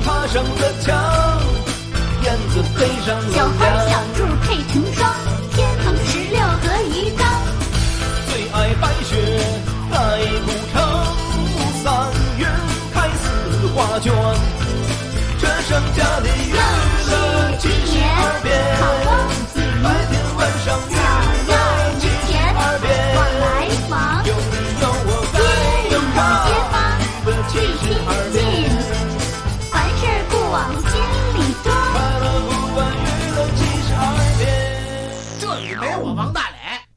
爬上了墙，燕子飞上了小花小猪配成双，天蓬16合一张。 最爱白雪盖古城，3月开4画卷，这剩下的娱乐72变，白天晚上娱乐72变， 我来访， 有你有我在街坊娱乐最亲 72 近， 变， 凡事不往心里装。 快乐不管娱乐72变。 这里没我王大磊。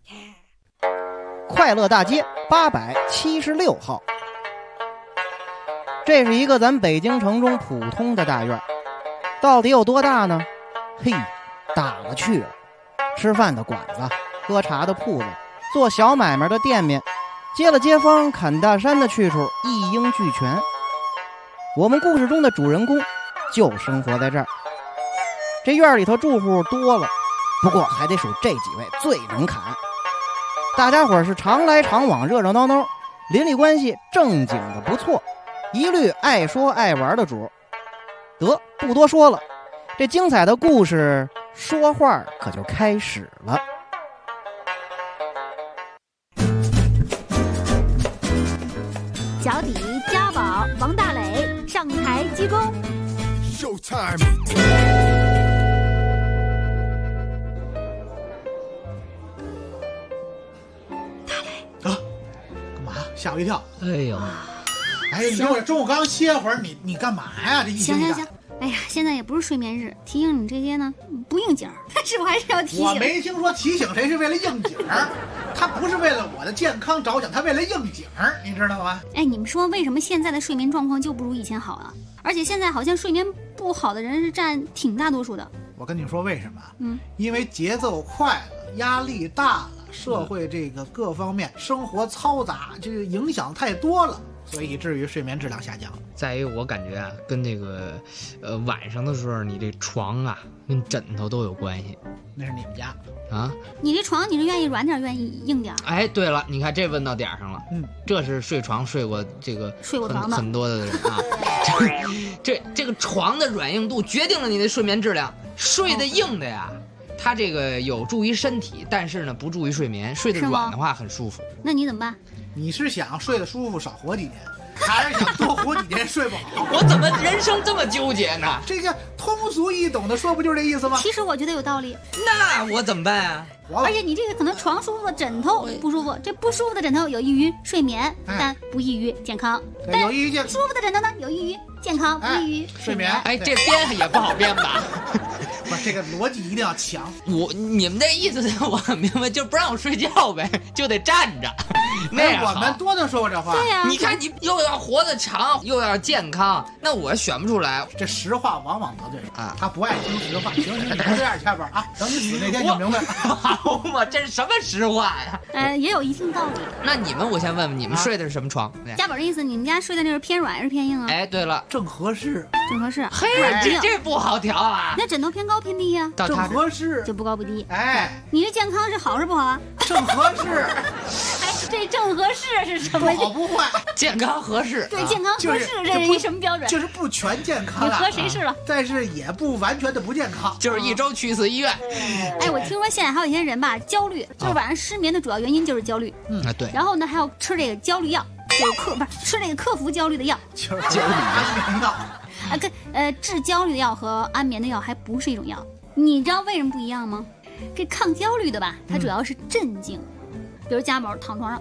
快乐大街876号，这是一个咱北京城中普通的大院，到底有多大呢？嘿，大了去了。吃饭的馆子，喝茶的铺子，做小买卖的店面，接了街坊砍大山的去处一应俱全。我们故事中的主人公就生活在这儿。这院里头住户多了，不过还得数这几位最能砍。大家伙是常来常往，热热闹闹，邻里关系正经的不错，一律爱说爱玩的主。得，不多说了，这精彩的故事说话可就开始了。 脚底家宝王大磊上台鞠躬。 Showtime！ 干嘛？吓我一跳！ 哎呦， 哎，你说我中午刚歇会儿，你干嘛呀？这一行，哎呀，现在也不是睡眠日，提醒你这些呢不应景，但是我还是要提醒。 我没听说提醒谁是为了应景儿，他不是为了我的健康着想，他为了应景儿，你知道吗？ 哎，你们说为什么现在的睡眠状况就不如以前好啊？而且现在好像睡眠不好的人是占挺大多数的。 我跟你说为什么？因为节奏快了，压力大了，社会这个各方面生活嘈杂，这个影响太多了，所以以至于睡眠质量下降。 再一个，我感觉啊，跟这个晚上的时候，你这床啊跟枕头都有关系。 那是你们家啊？ 你这床你是愿意软点，愿意硬点？ 哎，对了，你看这问到点上了。这是睡床睡过这个睡过床的很多的人啊。这个床的软硬度决定了你的睡眠质量。睡得硬的呀，它这个有助于身体，但是呢不助于睡眠。睡得软的话很舒服。 那你怎么办？ 你是想睡得舒服少活几年，还是想多活几年睡不好？ 我怎么人生这么纠结呢？ 这个通俗易懂的说不就是这意思吗？ 其实我觉得有道理。 那我怎么办啊？ 而且你这个可能床舒服，枕头不舒服，这不舒服的枕头有益于睡眠，但不益于健康。 对，有益于健康。 舒服的枕头呢，有益于健康，不益于睡眠。 哎，这编也不好编吧？ 不，这个逻辑一定要强。 你们这意思我很明白，就不让我睡觉呗，就得站着。那样我们多能说过这话。 对呀， 你看你又要活得长，又要健康，那我选不出来。 这实话往往得罪人啊，他不爱听实话。行，你不这样下边啊，等你死那天就明白了。 好嘛，这是什么实话呀？ 也有一定道理。 那你们，我先问问你们睡的是什么床？ 家宝的意思，你们家睡的那是偏软还是偏硬啊？ 哎，对了， 正合适。 正合适。 嘿，这不好调啊。 那枕头偏高偏低呀？ 正合适， 就不高不低。 哎， 你这健康是好是不好啊？ 正合适。 哎，这正合适是什么？ 不好不坏， 健康合适。 对，健康合适这是一什么标准？ 就是不全健康。 你和谁试了？ 但是也不完全的不健康， 就是一周去一次医院。 哎，我听说现在还有一些人吧，焦虑，就是晚上失眠的主要原因就是焦虑。 对。 然后呢，还要吃这个焦虑药，就是吃这个克服焦虑的药， 就是焦虑安眠药。 治焦虑的药和安眠的药还不是一种药。你知道为什么不一样吗？这抗焦虑的吧，它主要是镇静，比如家宝躺床上。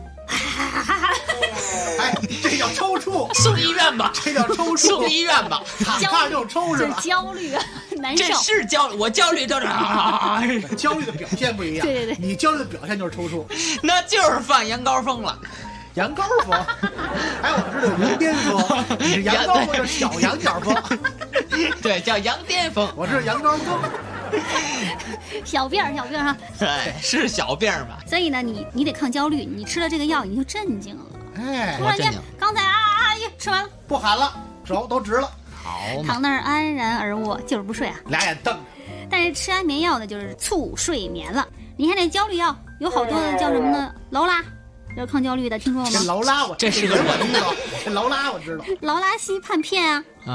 哎，这叫抽搐， 送医院吧。 这叫抽搐， 送医院吧。 躺就抽是吧？ 焦虑啊，难受。 这是焦虑，我焦虑就是焦虑的表现不一样。 对， 你焦虑的表现就是抽搐， 那就是犯羊羔疯了。 羊羔疯，哎，我知道羊癫疯，你是羊羔疯，就是小羊角疯。 对，叫羊癫疯。 我是羊羔疯。 小病哈， 对，是小病吧？ 所以呢，你得抗焦虑，你吃了这个药，你就镇静了。 哎， 突然间，刚才吃完了， 不喊了，手都直了， 好， 躺那儿安然而卧，就是不睡啊， 俩眼瞪着。 但是吃安眠药呢，就是促睡眠了。你看这焦虑药有好多的叫什么呢？劳拉，这抗焦虑的，听说过吗？ 这劳拉我这是个人呢， 这劳拉我知道。 劳拉西泮片啊。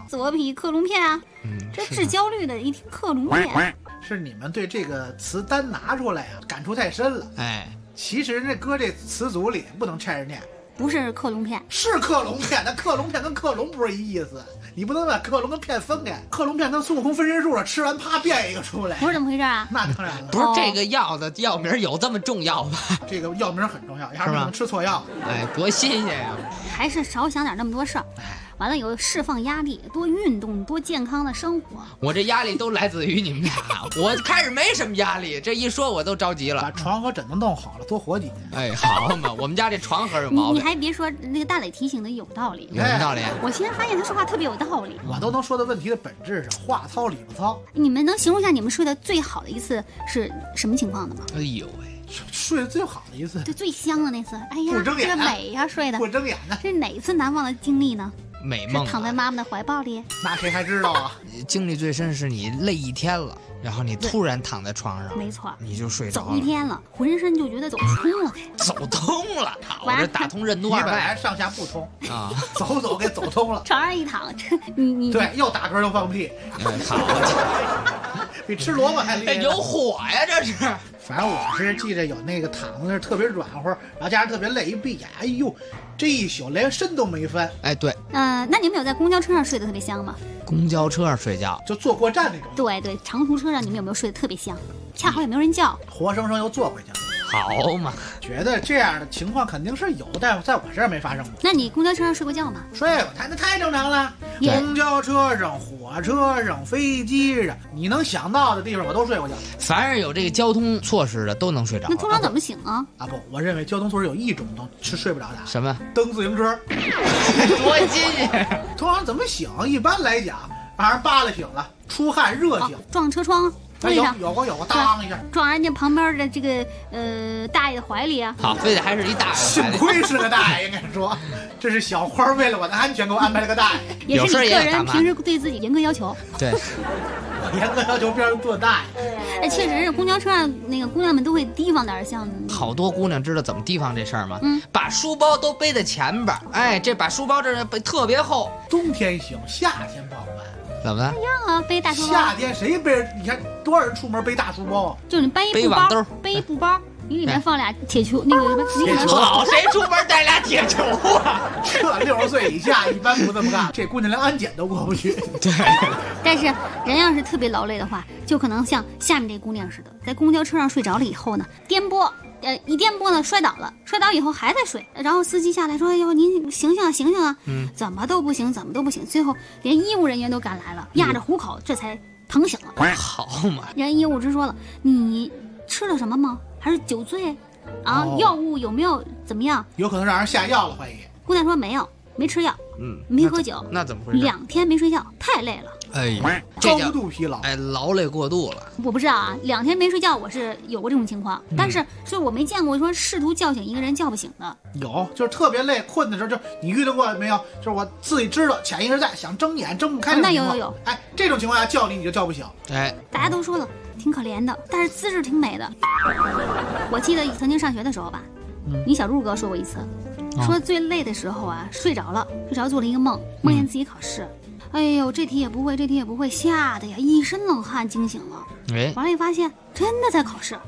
左匹克隆片啊，这治焦虑的一听克隆片， 是你们对这个词单拿出来啊，感触太深了。 哎， 其实这搁这词组里不能拆着念， 不是克隆片， 是克隆片，那克隆片跟克隆不是一意思，你不能把克隆跟片分开。克隆片跟孙悟空分身术了，吃完啪变一个出来， 不是这么回事啊？ 那当然了， 不是这个药的药名有这么重要吗？ 这个药名很重要，要是能吃错药。 哎，多新鲜呀！ 还是少想点那么多事儿。完了以后释放压力，多运动，多健康的生活。 我这压力都来自于你们俩，我开始没什么压力，这一说我都着急把了。 床和枕头弄好了，多活几年。 哎，好嘛，我们家这床盒有毛病。 你还别说，那个大磊提醒的有道理。 有什么道理？ 我现在发现他说话特别有道理。 我都能说的问题的本质是话糙理不糙。 你们能形容一下你们睡得最好的一次是什么情况的吗？ 哎呦喂， 睡得最好的一次， 对，最香的那次。哎呀， 不睁眼这个美呀，睡的不睁眼呢， 这是哪一次难忘的经历呢？是美梦躺在妈妈的怀抱里。 那谁还知道啊？ 经历最深是你累一天了，然后你突然躺在床上， 没错， 你就睡着走一了， 天了，浑身就觉得走通了。 走通了，我这打通任督二你本来脉上下不通啊！ 走给走通了。 床上一躺，这你对，又打嗝又放屁， 好， 比吃萝卜还厉害。 有火呀，这是。 反正我是记着有那个躺在那儿特别软和，然后加上特别累，一闭眼，哎呦，这一宿连身都没翻， 哎，对， 那你们有在公交车上睡得特别香吗？ 公交车上睡觉， 就坐过站那种， 对对，长途车上你们有没有睡得特别香？恰好也没有人叫。 活生生又坐回去了。 好嘛， 觉得这样的情况肯定是有，但是在我这儿没发生过。 那你公交车上睡过觉吗？ 睡过，那太正常了。 也公交车上、火车上、飞机上，你能想到的地方我都睡过觉。 凡是有这个交通措施的都能睡着那。通常怎么醒啊？ 啊不，我认为交通措施有一种都是睡不着的， 什么？ 蹬自行车。 多新鲜！ 通常怎么醒？一般来讲，让人扒拉醒了，出汗热醒。 撞车窗。 哎有过，当一下， 撞人家旁边的这个大爷的怀里啊！ 好，非得还是一大爷。 幸亏是个大爷，应该说，这是小花为了我的安全给我安排了个大爷。 也是你个人平时对自己严格要求。 对， 严格要求别人做大爷。 哎，确实是公交车上那个姑娘们都会提防点，像好多姑娘知道怎么提防这事儿吗？把书包都背在前边，哎，这把书包这背特别厚。 冬天行，夏天不好办。 怎么了？ 一样啊，背大书包。 夏天谁背？你看多少人出门背大书包啊？ 就是你背布包，背布包，你里面放俩铁球，那个铁球。 好，谁出门带俩铁球啊？ 这60岁以下一般不这么干，这姑娘连安检都过不去。 对。 但是人要是特别劳累的话，就可能像下面这姑娘似的，在公交车上睡着了以后呢，颠簸。一颠簸呢，摔倒了，摔倒以后还在睡，然后司机下来说：“哎呦，您醒醒啊，醒醒啊！”怎么都不醒，怎么都不醒，最后连医务人员都赶来了，压着虎口，这才疼醒了。 好嘛， 人医务直说了：“你吃了什么吗？还是酒醉？啊，药物有没有怎么样？ 有可能让人下药了，怀疑。” 姑娘说：“没有，没吃药，没喝酒， 那怎么回事 ？2天没睡觉，太累了。” 哎呀， 高度疲劳， 哎，劳累过度了。 我不知道啊，2天没睡觉，我是有过这种情况，但是所以我没见过说试图叫醒一个人叫不醒的。 有，就是特别累困的时候，就你遇到过没有？就是我自己知道，潜意识在想睁眼睁不开。 那有。 哎，这种情况下叫你就叫不醒。 哎， 大家都说了挺可怜的，但是姿势挺美的。我记得曾经上学的时候吧，你小柱哥说过一次，说最累的时候啊，睡着做了一个梦，梦见自己考试。哎呦，这题也不会，这题也不会，吓得呀一身冷汗，惊醒了。 哎， 完了一发现真的在考试。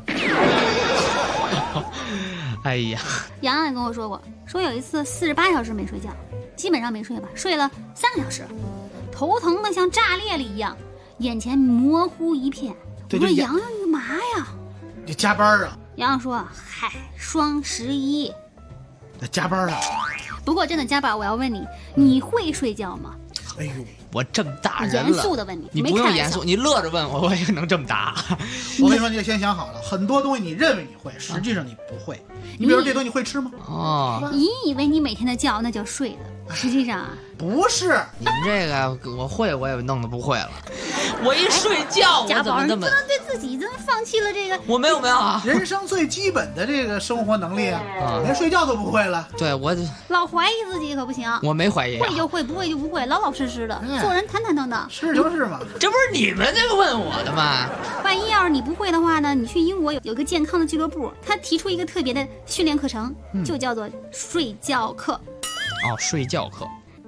哎呀， 洋洋也跟我说过，说有一次48小时没睡觉，基本上没睡吧，睡了3个小时，头疼的像炸裂了一样，眼前模糊一片。我说洋洋你干嘛呀？ 你加班啊？ 洋洋说：“嗨，双11。” 加班啊？ 不过真的加班，我要问你，你会睡觉吗？ 哎呦， 我这么大人了， 严肃的问你不用严肃，你乐着问我，我也能这么答。 我跟你说，你得先想好了，很多东西你认为你会，实际上你不会。你比如说这东西你会吃吗？ 哦， 你以为你每天的觉那叫睡的，实际上啊不是。 你们这个我会，我也弄得不会了。我一睡觉，我怎么那么不能对自己真放弃了这个？ 我没有啊， 人生最基本的这个生活能力啊，连睡觉都不会了。 对我老怀疑自己可不行。 我没怀疑， 会就会，不会就不会，老老实实的，做人坦坦荡荡。 是就是嘛， 这不是你们这个问我的吗？ 万一要是你不会的话呢？你去英国有个健康的俱乐部，他提出一个特别的训练课程，就叫做睡觉课。 哦，睡觉课。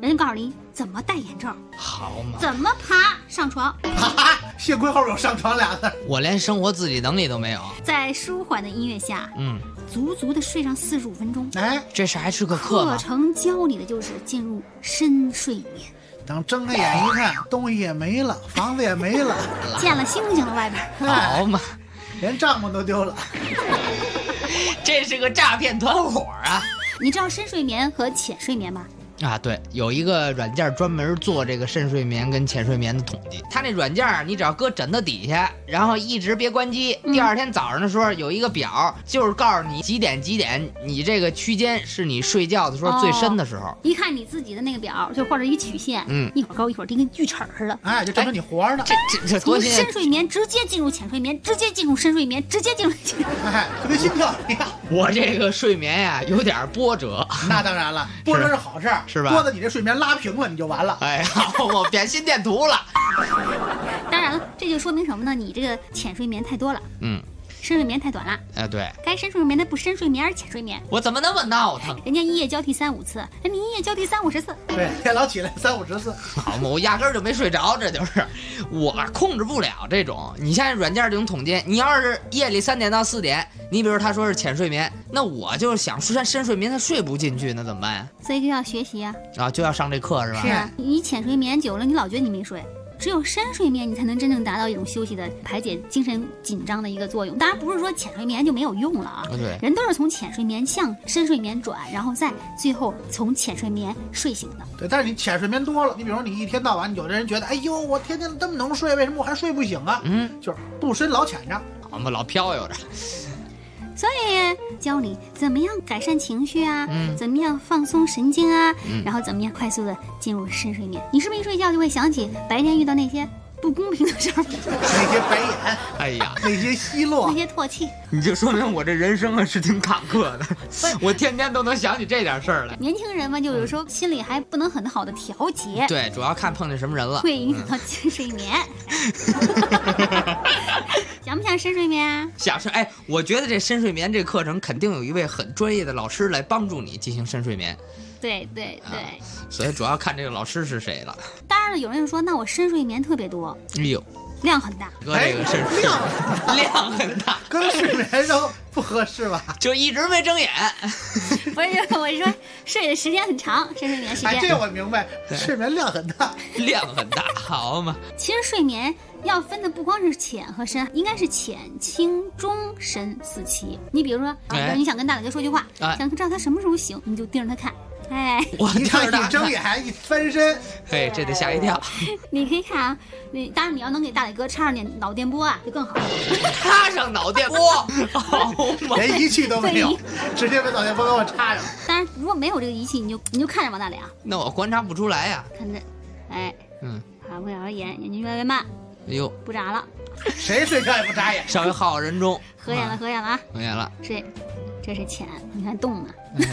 人家告诉你怎么戴眼罩， 好嘛， 怎么爬上床， 幸亏后边有上床俩字。 我连生活自理能力都没有。 在舒缓的音乐下，足足的睡上45分钟。 哎， 这还是个课课吗？ 程教你的就是进入深睡眠， 等睁开眼一看，东西也没了，房子也没了， 见了星星了外边。 好嘛， 连帐篷都丢了。 这是个诈骗团伙啊！ 你知道深睡眠和浅睡眠吗？ 啊，对，有一个软件专门做这个深睡眠跟浅睡眠的统计。它那软件你只要搁枕头底下，然后一直别关机，第二天早上的时候有一个表，就是告诉你几点，你这个区间是你睡觉的时候最深的时候。 一看你自己的那个表，就画着一曲线，一会儿高一会儿低，跟锯齿似的。 哎，就证明你活着呢。 这多从新鲜！ 深睡眠直接进入浅睡眠，直接进入深睡眠，直接进入。 哎，就跟心跳一样。 我这个睡眠呀有点波折。 那当然了，波折是好事儿， 是吧？ 波的你这睡眠拉平了，你就完了。 哎呀，我变心电图了。 当然了，这就说明什么呢？你这个浅睡眠太多了，深睡眠太短了。 哎，对， 该深睡眠的不深睡眠，而浅睡眠。 我怎么那么闹腾？ 人家一夜交替3-5次，你一夜交替30-50次。 对，天老起来30-50次。 好嘛，我压根儿就没睡着，这就是我控制不了这种。你现在软件这种统计，你要是夜里3点到4点，你比如他说是浅睡眠，那我就想深睡眠，他睡不进去，那怎么办呀？ 所以就要学习啊。 啊，就要上这课是吧？ 是啊，你浅睡眠久了，你老觉得你没睡。只有深睡眠，你才能真正达到一种休息的、排解精神紧张的一个作用。当然，不是说浅睡眠就没有用了啊。 对， 人都是从浅睡眠向深睡眠转，然后再最后从浅睡眠睡醒的。 对，但是你浅睡眠多了，你比如说你一天到晚，有的人觉得，哎呦，我天天这么能睡，为什么我还睡不醒啊？就是不深老浅着， 我们老飘悠着。 所以教你怎么样改善情绪啊，怎么样放松神经啊，然后怎么样快速的进入深睡眠。你是不是一睡觉就会想起白天遇到那些不公平的事儿， 那些白眼， 哎呀， 那些奚落， 那些唾弃？ 你就说明我这人生啊是挺坎坷的，我天天都能想起这点事儿来。 年轻人嘛，就有时候心里还不能很好的调节， 对，主要看碰见什么人了， 会影响到浅睡眠。想不想深睡眠啊？ 想是哎，我觉得这深睡眠这课程肯定有一位很专业的老师来帮助你进行深睡眠。 对对对， 所以主要看这个老师是谁了。 当然了，有人就说，那我深睡眠特别多， 哎呦， 量很大， 哥这个深睡量很大， 跟睡眠都不合适吧？ 就一直没睁眼。 不是，我是说睡的时间很长，深睡眠时哎， 间。 这我明白，睡眠量很大， 量很大，好嘛。 其实睡眠要分的不光是浅和深，应该是浅、轻、中、深4期。你比如说，你想跟大哥说句话，想知道他什么时候醒，你就盯着他看。哎， 我一看一睁眼一翻身， 哎，这得吓一跳。 你可以看啊，当然你要能给大磊哥插上点脑电波啊，就更好。 插上脑电波，好嘛， 连仪器都没有，直接把脑电波给我插上。 当然，如果没有这个仪器，你就看着王大磊啊。 那我观察不出来呀。 看着，哎，好，不眨眼，眼睛越来越慢。 哎呦， 不眨了。 谁睡觉也不眨眼， 稍微好好人中。 合眼了，合眼了啊！ 合眼了。 睡，这是浅，你看动呢。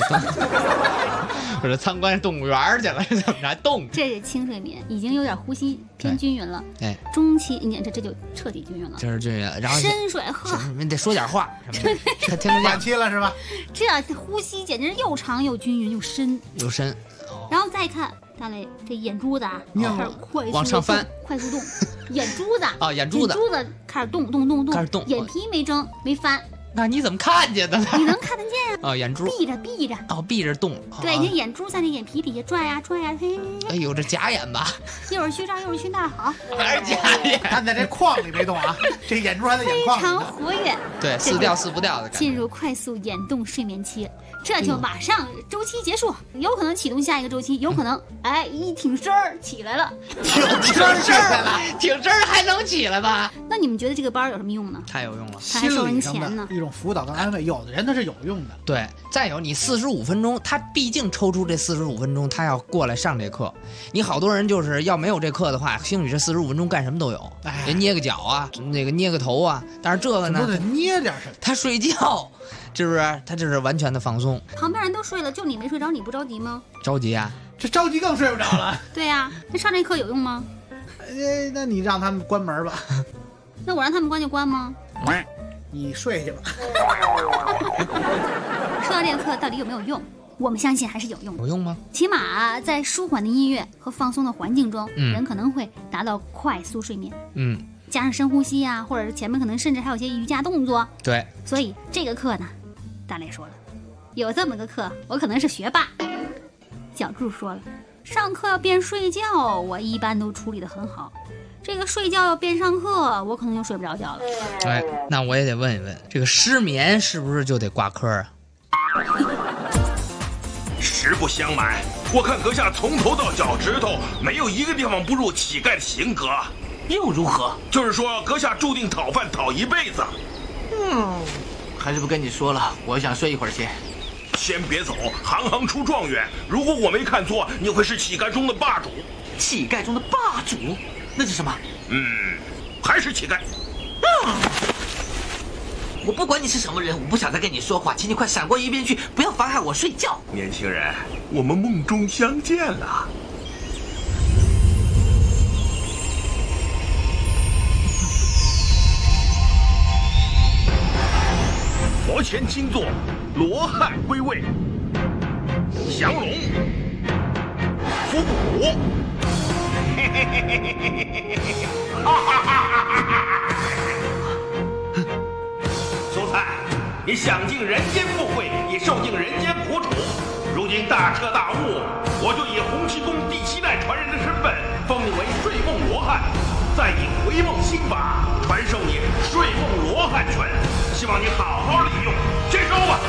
我这参观动物园去了，这怎么着动？ 这是轻睡眠，已经有点呼吸偏均匀了。 哎， 中期，你看这就彻底均匀了。 这是均匀，然后深睡呵， 你得说点话，什么的，他听得晚见。 期了是吧？ 这样呼吸简直是又长又均匀又深。 又深。 然后再看大磊这眼珠子啊，开始快速往上翻， 快速动，眼珠子啊，眼珠子开始动， 开始动， 眼皮没睁没翻。 那你怎么看见的呢？ 你能看得见啊？ 哦，眼珠闭着。 哦，闭着动。 对，你眼珠在那眼皮底下转呀转呀，嘿。 哎呦，这假眼吧？ 一会儿虚张，一会儿虚那好。 还是假眼？ 看在这框里没动啊，这眼珠还在眼非眶里。 常活跃。 对，似掉似不掉的感觉。 进入快速眼动睡眠期，这就马上周期结束，有可能启动下一个周期，有可能哎一挺身儿起来了。 挺身儿， 挺身儿还能起来吧？ 那你们觉得这个班有什么用呢？ 太有用了， 他还收人钱呢。 一种辅导跟安慰，有的人他是有用的。 对，再有你45分钟，他毕竟抽出这45分钟，他要过来上这课。你好多人就是要没有这课的话，兴许这45分钟干什么都有，人捏个脚啊，那个捏个头啊。但是这个呢， 都得捏点什么。 他睡觉，是不是？他这是完全的放松。 旁边人都睡了，就你没睡着，你不着急吗？ 着急啊！ 这着急更睡不着了。 对呀，那上这课有用吗？ 那你让他们关门吧。 那我让他们关就关吗？ 你睡去吧。 说到这个课到底有没有用？ 我们相信还是有用的。 有用吗？ 起码在舒缓的音乐和放松的环境中，人可能会达到快速睡眠。加上深呼吸啊，或者是前面可能甚至还有些瑜伽动作。 对， 所以这个课呢，大雷说了，有这么个课，我可能是学霸。小柱说了，上课要变睡觉，我一般都处理得很好。这个睡觉要变上课，我可能就睡不着觉了。 哎，那我也得问一问，这个失眠是不是就得挂科啊？ 实不相瞒，我看阁下从头到脚趾头没有一个地方不入乞丐的性格， 又如何？ 就是说阁下注定讨饭讨一辈子。 还是不跟你说了，我想睡一会儿先。 先别走，行行出状元。如果我没看错，你会是乞丐中的霸主。 乞丐中的霸主？那是什么？ 还是乞丐。 我不管你是什么人，我不想再跟你说话，请你快闪过一边去，不要妨害我睡觉。 年轻人，我们梦中相见了。佛前金座，罗汉归位，降龙伏虎。苏灿，你享尽人间富贵，也受尽人间苦楚。如今大彻大悟，我就以洪七公第7代传人的身份，封你为睡梦罗汉，再以回梦心法传授你睡梦罗汉拳。希望你好好利用，接收吧。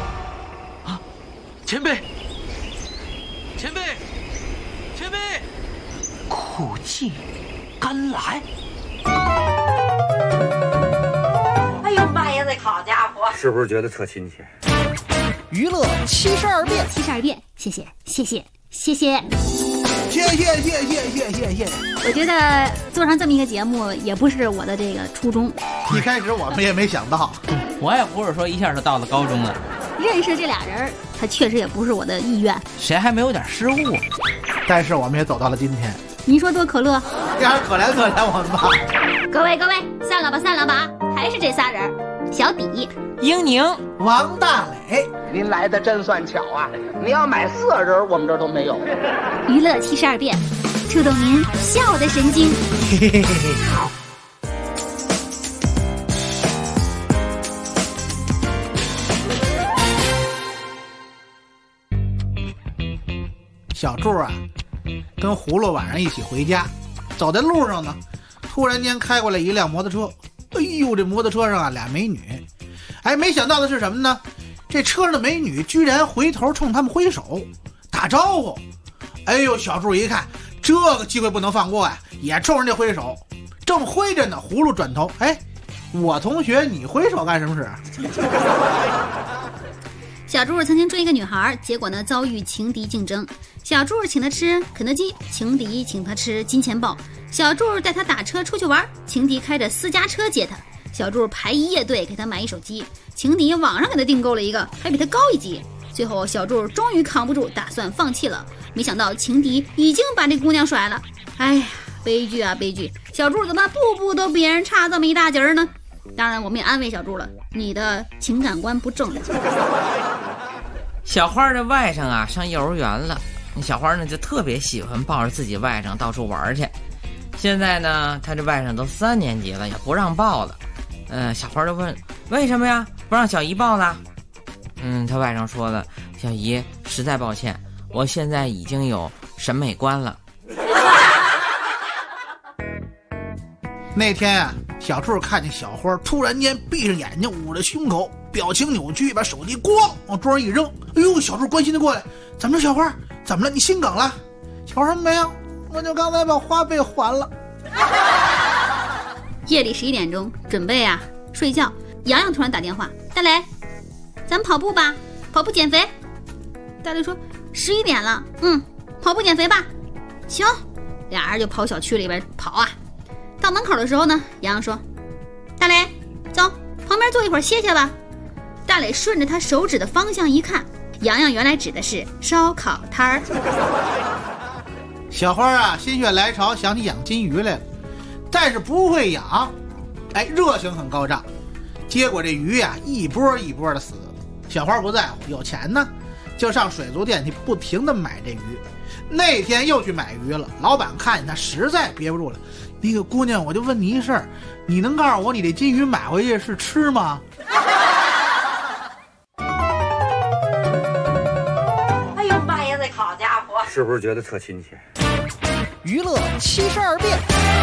前辈，前辈，前辈，苦尽甘来。 哎呦妈呀，这好家伙！ 是不是觉得特亲切？ 娱乐72变 ，72变，谢谢，谢谢，谢谢。 谢谢。 我觉得做上这么一个节目也不是我的这个初衷。 一开始我们也没想到， 我也不是说一下就到了高中了。 认识这俩人，他确实也不是我的意愿。 谁还没有点失误？ 但是我们也走到了今天。 你说多可乐？ 这还是可怜我们吧。 各位，散了吧，还是这仨人：小底、 英宁、 王大磊。 您来的真算巧啊！你要买4人，我们这儿都没有。 娱乐72变，触动您笑的神经。 小柱啊，跟葫芦晚上一起回家，走在路上呢，突然间开过来一辆摩托车。哎呦，这摩托车上啊俩美女。哎，没想到的是什么呢？这车上的美女居然回头冲他们挥手打招呼。哎呦，小柱一看这个机会不能放过呀，也冲人家挥手。正挥着呢，葫芦转头，哎，我同学你挥手干什么事？ 小柱曾经追一个女孩，结果呢遭遇情敌竞争。小柱请她吃肯德基，情敌请她吃金钱豹。小柱带她打车出去玩，情敌开着私家车接她。小柱排一夜队给她买一手机，情敌网上给她订购了一个，还比她高一级。最后小柱终于扛不住，打算放弃了。没想到情敌已经把这姑娘甩了。哎呀，悲剧啊悲剧！小柱怎么步步都比人差这么一大截儿呢？当然我们也安慰小柱了，你的情感观不正。 小花的外甥啊上幼儿园了，小花呢就特别喜欢抱着自己外甥到处玩去。现在呢他这外甥都3年级了，也不让抱了。小花就问为什么呀，不让小姨抱了？他外甥说了，小姨实在抱歉，我现在已经有审美观了。 那天啊，小柱看见小花突然间闭上眼睛，捂着胸口，表情扭曲，把手机咣往桌上一扔。哎呦，小柱关心的过来，怎么了小花？怎么了？你心梗了？小花说没有，我就刚才把花呗还了。 夜里11点钟，准备啊睡觉。洋洋突然打电话，大雷，咱们跑步吧，跑步减肥。大雷说11点了，跑步减肥吧。行，俩人就跑小区里边跑啊。到门口的时候呢，洋洋说，大雷，走，旁边坐一会儿歇歇吧。大磊顺着他手指的方向一看，洋洋原来指的是烧烤摊儿。 小花啊，心血来潮想起养金鱼来了，但是不会养，热情很高涨，结果这鱼啊一波一波的死。小花不在乎，有钱呢， 就上水族店去不停地买这鱼。那天又去买鱼了，老板看见他实在憋不住了，那个姑娘，我就问你一事儿，你能告诉我你这金鱼买回去是吃吗？ 哎呦妈呀，这好家伙！ 是不是觉得特亲切？ 娱乐72变。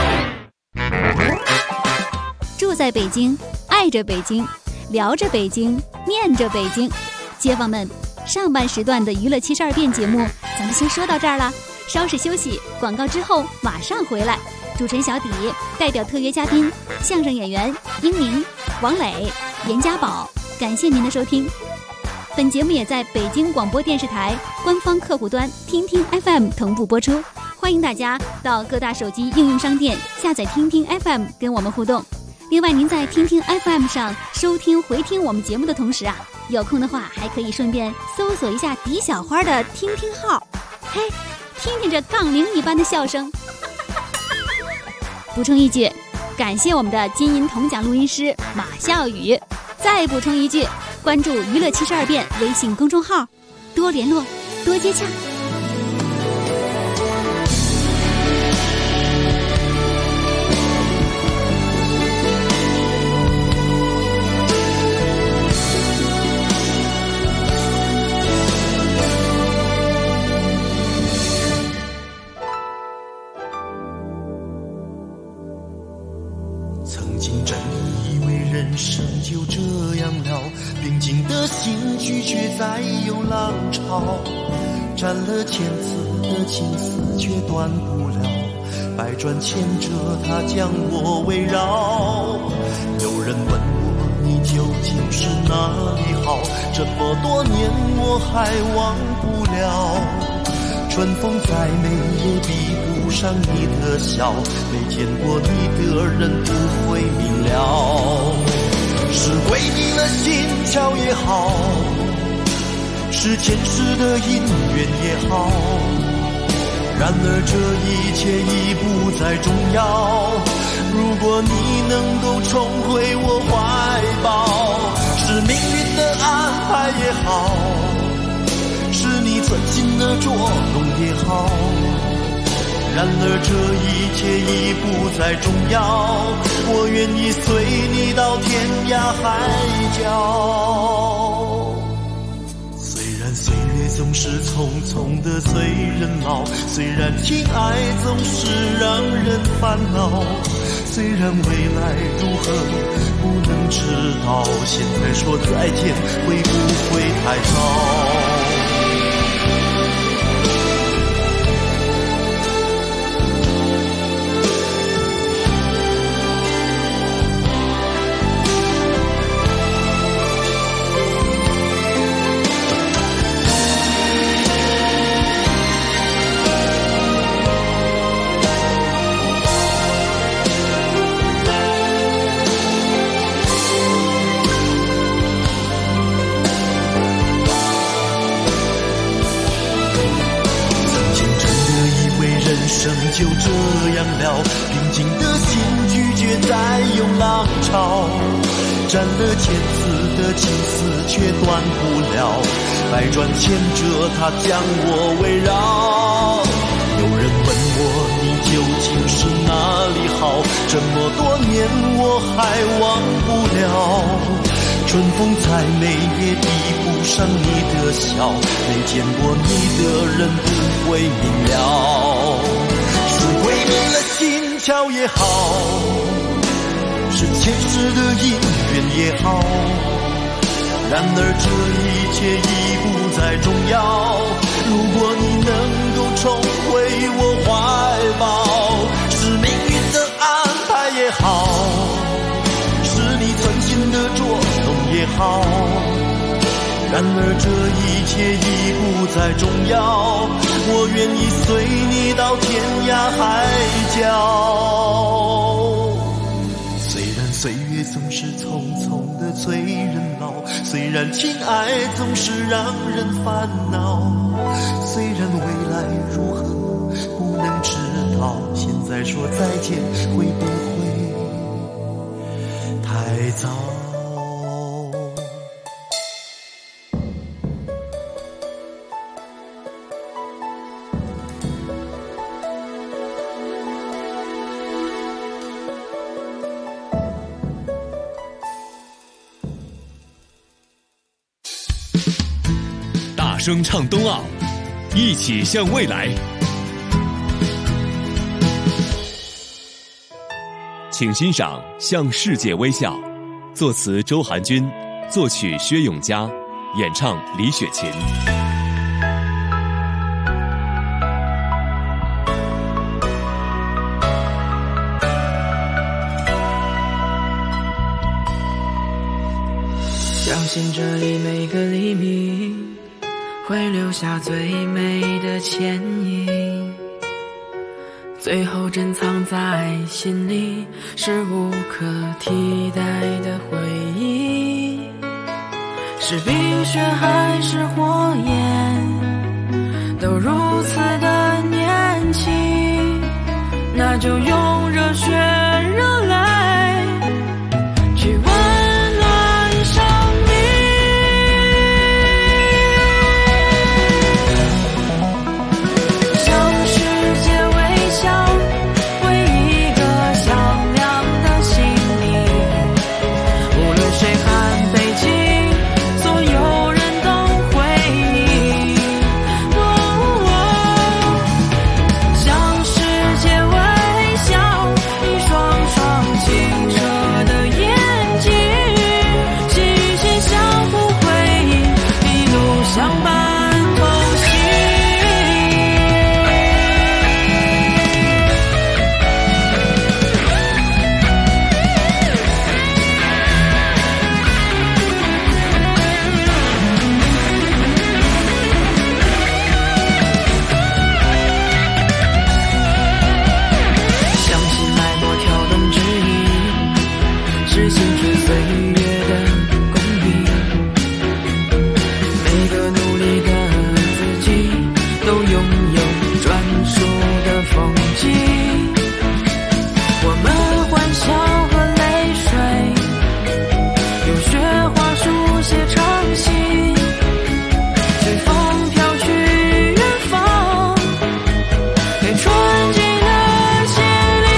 住在北京，爱着北京，聊着北京，念着北京。街坊们，上半时段的娱乐72变节目咱们先说到这儿了，稍事休息，广告之后马上回来。主持人小底代表特约嘉宾相声演员英明、王磊、严家宝，感谢您的收听。本节目也在北京广播电视台官方客户端听听 FM 同步播出，欢迎大家到各大手机应用商店下载听听 FM 跟我们互动。另外，您在听听 FM 上收听回听我们节目的同时啊，有空的话还可以顺便搜索一下狄小花的听听号，嘿，听听这杠铃一般的笑声。补充一句，感谢我们的金银铜奖录音师马笑宇。再补充一句，关注娱乐72变微信公众号，多联络，多接洽。 曾经真以为人生就这样了，平静的心拒绝再有浪潮，斩了千次的情丝却断不了，百转千折它将我围绕。有人问我你究竟是哪里好，这么多年我还忘不了，春风再美也比不上你的笑，没见过你的人不会明了。是鬼迷了心窍也好，是前世的因缘也好，然而这一切已不再重要。如果你能够重回我怀抱，是命运的安排也好，是你存心的捉弄也好，然而这一切已不再重要。我愿意随你到天涯海角。虽然岁月总是匆匆的随人老，虽然情爱总是让人烦恼，虽然未来如何不能知道，现在说再见会不会太早？就这样了，平静的心拒绝再有浪潮，斩了千次的情丝却断不了，百转千折它将我围绕。有人问我你究竟是哪里好，这么多年我还忘不了，春风再美也比不上你的笑，没见过你的人不会明了。鬼迷了心窍也好，是前世的因缘也好，然而这一切已不再重要。如果你能够重回我怀抱，是命运的安排也好，是你存心的捉弄也好，然而这一切已不再重要。我愿意随你到天涯海角。虽然岁月总是匆匆的催人老，虽然情爱总是让人烦恼，虽然未来如何不能知道，现在说再见会不会太早？ 声唱冬奥，一起向未来。请欣赏《向世界微笑》，作词周寒君，作曲薛永嘉，演唱李雪琴。 相信这里每个黎明会留下最美的倩影，最后珍藏在心里，是无可替代的回忆。是冰雪还是火焰，都如此的年轻，那就用热血热泪去温暖生命。向世界微笑，为一个响亮的心灵，无论谁喊北京，所有人都回应。向世界微笑，一双双清澈的眼睛，心心相互回应，一路相伴同行。相信脉搏跳动指引，是青春岁月的公平。每个努力的自己，都拥有专属的风景。我们欢笑和泪水，用雪花书写长信，随风飘去远方，给纯净的心灵。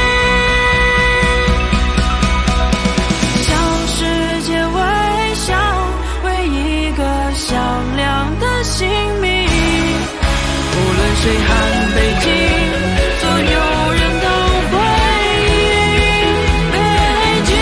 向世界微笑，为一个响亮的姓名，无论谁喊北京，所有人都回应北京。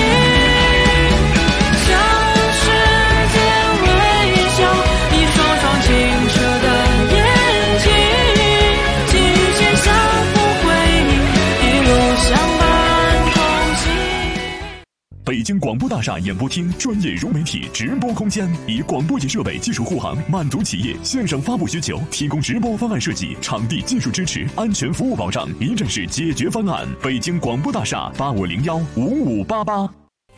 向世界微笑，一双双清澈的眼睛，心心相互回应，一路相伴同行。 北京广播大厦演播厅专业融媒体直播空间，以广播节设备技术护航，满足企业线上发布需求，提供直播方案设计、场地技术支持、安全服务保障，一站式解决方案。北京广播大厦85015588。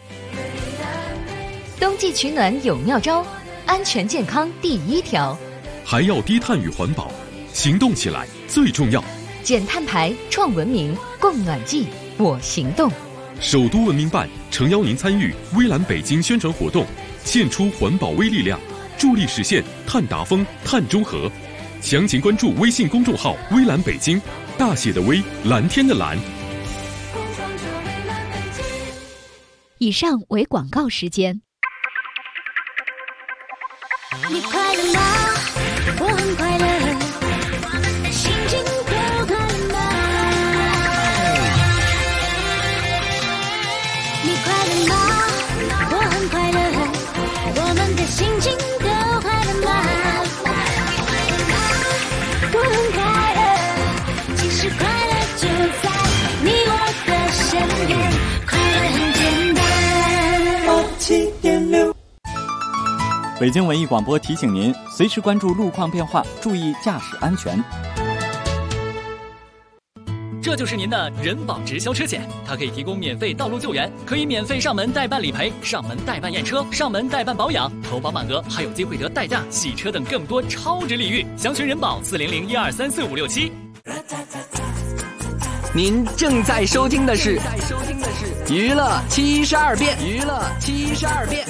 冬季取暖有妙招，安全健康第一条， 还要低碳与环保，行动起来最重要。 减碳排，创文明，供暖季，我行动。 首都文明办诚邀您参与微蓝北京宣传活动，献出环保微力量，助力实现碳达峰、碳中和。详情关注微信公众号微蓝北京，大写的微，蓝天的蓝。 以上为广告时间。 你快乐吗？我很快乐，我们的心情都快乐吗？你快乐吗？我很快乐，我们的心情都快乐吗？我很快乐，其实快乐就在你我的身边，快乐很简单。7.6 北京文艺广播提醒您，随时关注路况变化，注意驾驶安全。 这就是您的人保直销车险，它可以提供免费道路救援，可以免费上门代办理赔、上门代办验车、上门代办保养，投保满额还有机会得代驾、洗车等更多超值礼遇。详询人保40012345567。 您正在收听的是娱乐72变，娱乐72变。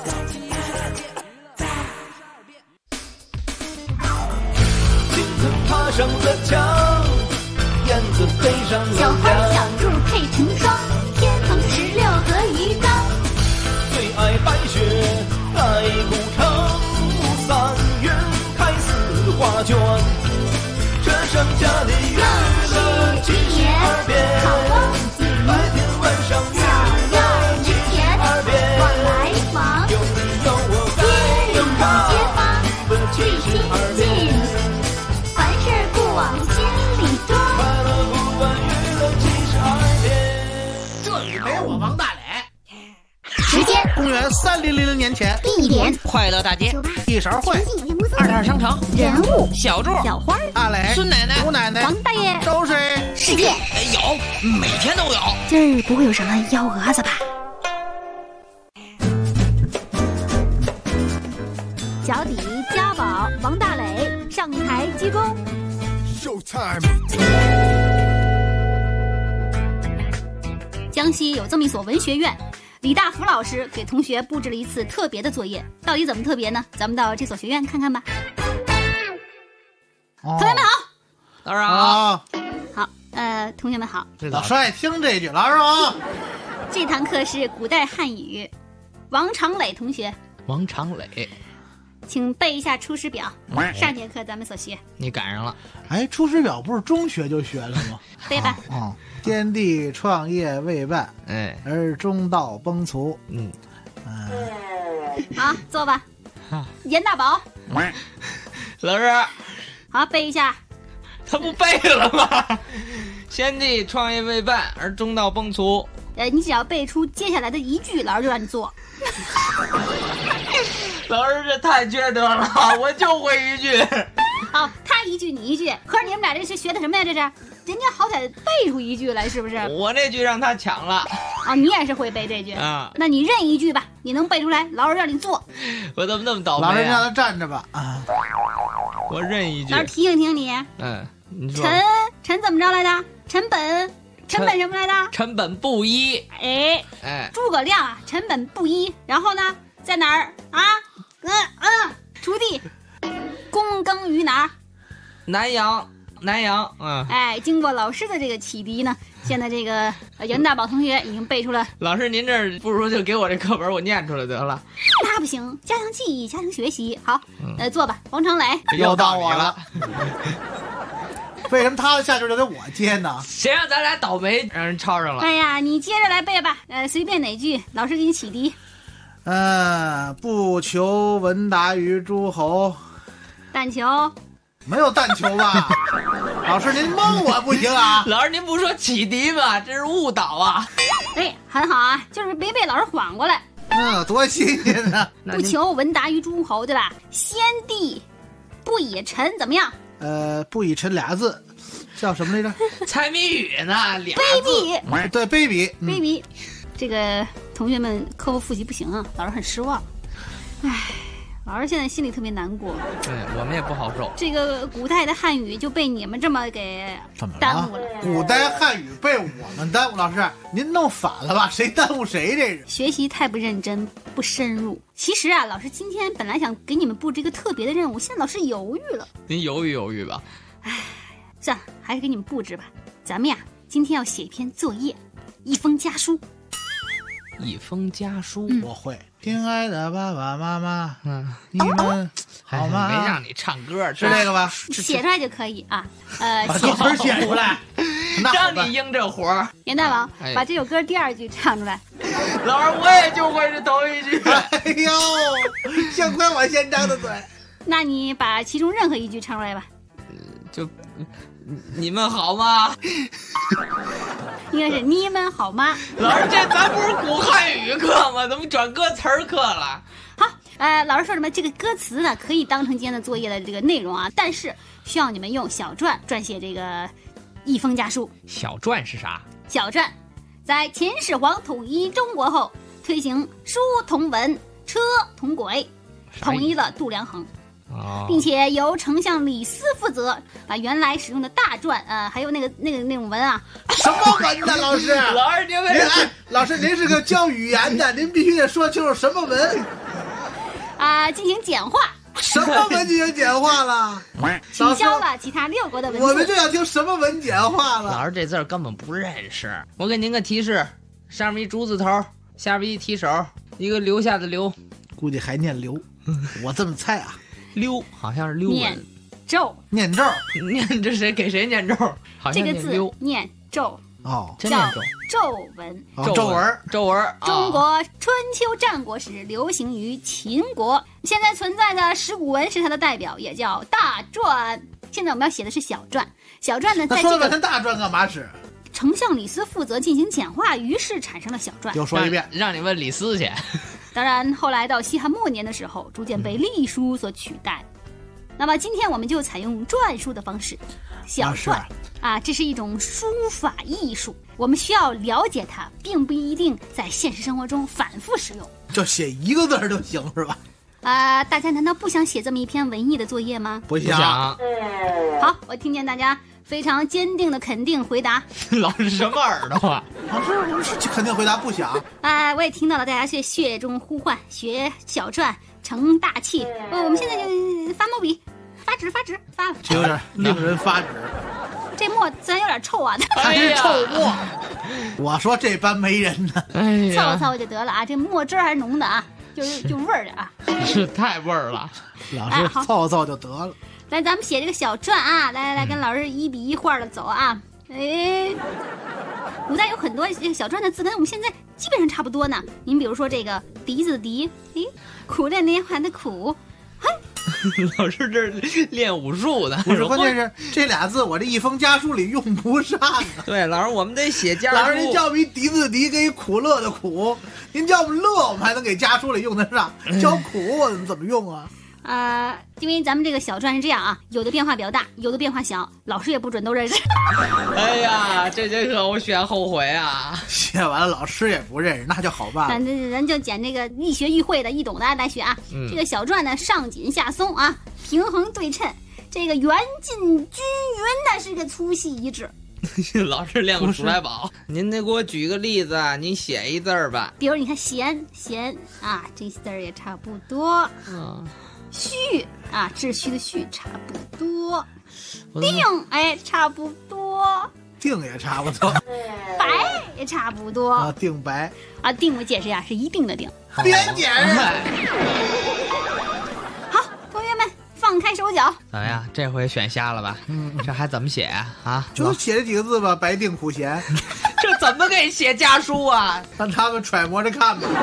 爬上了墙，燕子飞上了小花小兔配成双，天蓬16和一张。 最爱白雪，爱古城，3月开钱， 地点快乐大街， 一勺烩， 二套商城， 人物小柱， 小花， 阿磊， 孙奶奶， 吴奶奶， 王大爷， 周水， 世界有，每天都有。 今儿不会有什么幺蛾子吧？脚底家宝王大磊上台鞠躬。江西有这么一所文学院，李大福老师给同学布置了一次特别的作业，到底怎么特别呢？咱们到这所学院看看吧。同学们好， 老师好。 好，同学们好。 老师爱听这句，老师好。 这堂课是古代汉语，王长磊同学。 王长磊， 请背一下《出师表》。上节课咱们所学。 你赶上了。 哎，《出师表》不是中学就学了吗？ 背吧。 天地创业未半，而中道崩殂。 好，坐吧。严大宝， 老师， 好，背一下。 他不背了吗？先帝创业未半，而中道崩殂。 你只要背出接下来的一句，老师就让你做。 老师这太缺德了，我就会一句。 好，他一句你一句，可是你们俩这是学的什么呀？这是人家好歹背出一句来，是不是？ 我那句让他抢了。 你也是会背这句啊？那你认一句吧，你能背出来，老师让你做。 我怎么那么倒霉？ 老师让他站着吧。 我认一句。 老师提醒你。 你说。 陈怎么着来的？陈本什么来的？ 陈本布衣。 诸葛亮啊，陈本布衣。然后呢，在哪儿啊？锄地，躬耕于哪儿？ 南阳。 经过老师的这个启迪呢，现在这个袁大宝同学已经背出了。 老师，您这不如就给我这课本，我念出来得了。 那不行，加强记忆，加强学习。好，坐吧，王长磊。 又到我了。为什么他的下句就得我接呢？ 谁让咱俩倒霉让人抄上了？ 哎呀，你接着来背吧。随便哪句，老师给你启迪。 不求闻达于诸侯。 但求。 没有但求吧？老师您蒙我不行啊！ 老师您不说启迪吗？这是误导啊！ 很好啊，就是没被老师缓过来。 多新鲜呢！ 不求闻达于诸侯，对吧？先帝不以臣怎么样？ 不以臣俩字，叫什么来着？ 猜谜语呢？ 卑鄙。 对，卑鄙。 卑鄙。这个同学们课后复习不行啊，老师很失望。老师现在心里特别难过。 我们也不好受。 这个古代的汉语就被你们这么给耽误了。 古代汉语被我们耽误，老师您弄反了吧？谁耽误谁？这是学习太不认真，不深入。其实啊，老师今天本来想给你们布置一个特别的任务，现在老师犹豫了。 您犹豫吧。 算了，还是给你们布置吧。咱们呀，今天要写一篇作业，一封家书。 一封家书， 我会。亲爱的爸爸妈妈，你们好吗？ 没让你唱歌， 是这个吧？ 写出来就可以啊。 把这词写出来， 让你应这活儿。 严大王，把这首歌第二句唱出来。 老师，我也就会这头一句。 哎呦，幸亏我先张的嘴。 那你把其中任何一句唱出来吧。 就你们好吗？ 应该是你们好吗？ 老师，这咱不是古汉语课吗？怎么转歌词课了？ 好，老师说什么？这个歌词呢，可以当成今天的作业的这个内容啊，但是需要你们用小篆撰写这个一封家书。 小篆是啥？ 小篆，在秦始皇统一中国后，推行书同文，车同轨，统一了度量衡。并且由丞相李斯负责，把原来使用的大篆，还有那种文啊， 什么文呢？老师， 老师您是个教语言的，您必须得说清楚什么文进行简化。 什么文进行简化了？ 取消了其他6国的文字。 我们就想听什么文简化了。 老师这字根本不认识。我给您个提示，上面一竹字头，下边一提手，一个留下的留， 估计还念留。我这么猜啊。 溜好像是溜文， 念咒， 念咒， 念这谁给谁念咒？好像这个字念咒真念咒， 咒文， 咒文。 中国春秋战国时流行于秦国，现在存在的石鼓文是它的代表，也叫大篆。现在我们要写的是小篆，小篆呢，在这个大篆干嘛使？ 丞相李斯负责进行简化，于是产生了小篆。 又说一遍， 让你问李斯去。 当然，后来到西汉末年的时候，逐渐被隶书所取代。那么今天我们就采用篆书的方式，小篆啊，这是一种书法艺术，我们需要了解它，并不一定在现实生活中反复使用， 就写一个字就行是吧？ 大家难道不想写这么一篇文艺的作业吗？ 不想。 好，我听见大家非常坚定的肯定回答。 老师什么耳朵啊？ 老师肯定回答不想。 我也听到了大家血中呼唤，学小篆成大器。我们现在就发毛笔，发纸，发了。 这有点令人发指。 这墨自然有点臭啊， 还是臭墨。我说这班没人呢。 凑凑就得了啊，这墨汁还是浓的啊，就味儿的啊。 是太味儿了。 老师凑凑就得了。 来，咱们写这个小篆啊，来，跟老师一笔一画的走啊。古代有很多这个小篆的字跟我们现在基本上差不多呢。您比如说这个笛子的笛，苦练连环的苦， 老师这练武术的。 不是，关键是这俩字我这一封家书里用不上啊。 对，老师我们得写家书。 老师您叫我们一笛子的笛，跟一苦乐的苦，您叫我们乐，我们还能给家书里用得上。叫苦我怎么用啊？ 因为咱们这个小篆是这样啊，有的变化比较大，有的变化小，老师也不准都认识。 哎呀，这节课我选后悔啊！ 写完了老师也不认识，那就好办了。 咱就捡这个易学易会的易懂的来学啊。这个小篆呢，上紧下松啊，平衡对称，这个圆进均匀的是个粗细一致。 老师练过数来宝，您得给我举个例子啊，您写一字儿吧。 比如你看闲啊，这字儿也差不多。序啊，秩序的序差不多。定差不多。 定也差不多。 白也差不多。 啊，定白啊，定我解释呀，是一定的定。 别解释。 好，同学们放开手脚。 怎么样？这回选瞎了吧？这还怎么写啊？ 就写这几个字吧，白定苦闲。 这怎么给写家书啊？ 让他们揣摩着看吧。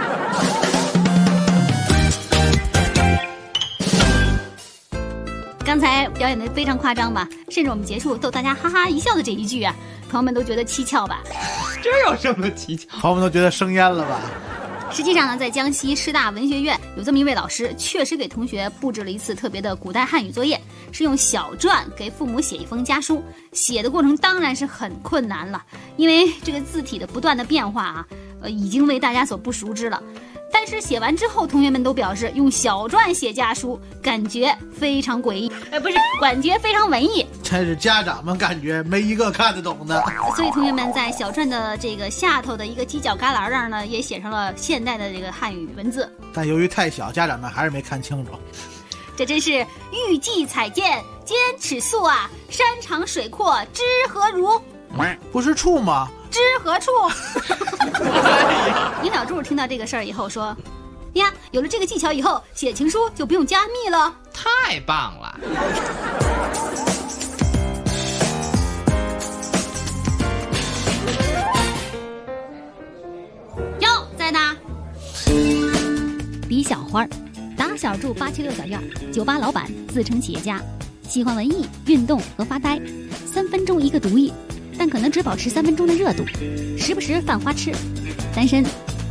刚才表演的非常夸张吧，甚至我们结束逗大家哈哈一笑的这一句啊，朋友们都觉得蹊跷吧？ 这有什么蹊跷？ 朋友们都觉得生烟了吧？ 实际上呢，在江西师大文学院有这么一位老师，确实给同学布置了一次特别的古代汉语作业，是用小篆给父母写一封家书。写的过程当然是很困难了，因为这个字体的不断的变化啊，已经为大家所不熟知了。但是写完之后，同学们都表示用小篆写家书，感觉非常诡异，不是，感觉非常文艺。 但是家长们感觉没一个看得懂的。 所以同学们在小篆的这个下头的一个犄角旮旯上呢，也写上了现代的这个汉语文字。 但由于太小，家长们还是没看清楚。 这真是欲计彩剑，坚尺素啊！山长水阔，知何如？ 不是处吗？ 知何处？尹小柱听到这个事儿以后说：“呀，有了这个技巧以后，写情书就不用加密了， 太棒了！” 哟，在哪？ 李小花，打小住876小院，酒吧老板，自称企业家，喜欢文艺、运动和发呆，3分钟一个毒液。但可能只保持3分钟的热度，时不时犯花痴，单身。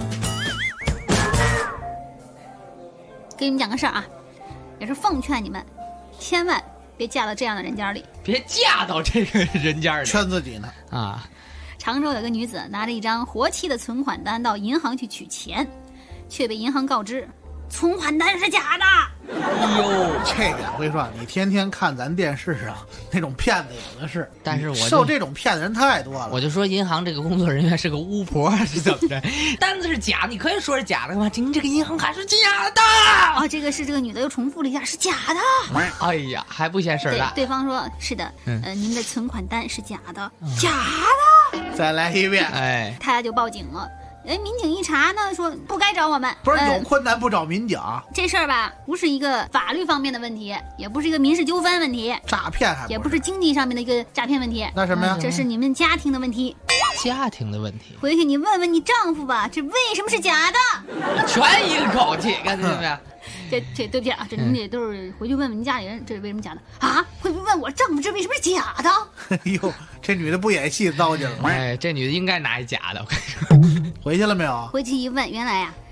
给你们讲个事儿啊，也是奉劝你们，千万别嫁到这样的人家里， 别嫁到这个人家里， 劝自己呢啊！ 常州有个女子拿着一张活期的存款单到银行去取钱，却被银行告知存款单是假的。 哎呦，这个我跟你说，你天天看咱电视上那种骗子有的是， 但是我受这种骗的人太多了。 我就说银行这个工作人员是个巫婆是怎么着？单子是假，你可以说是假的吗？您这个银行卡是假的啊！这个是这个女的又重复了一下，是假的。 哎呀，还不嫌事儿大。 对方说是的，您的存款单是假的，假的。 再来一遍， 哎， 他就报警了。民警一查呢，说不该找我们。 不是有困难不找民警？ 这事儿吧，不是一个法律方面的问题，也不是一个民事纠纷问题， 诈骗还不是， 也不是经济上面的一个诈骗问题。 那什么呀？ 这是你们家庭的问题。 家庭的问题？ 回去你问问你丈夫吧，这为什么是假的？ 全一个口气，看见没有？ 这对不起啊，这你得都是回去问问您家里人，这是为什么假的啊？会不会问我丈夫这为什么是假的？ 哎呦，这女的不演戏糟践了。 哎，这女的应该拿一假的，我跟你说。 回去了没有？ 回去一问，原来呀，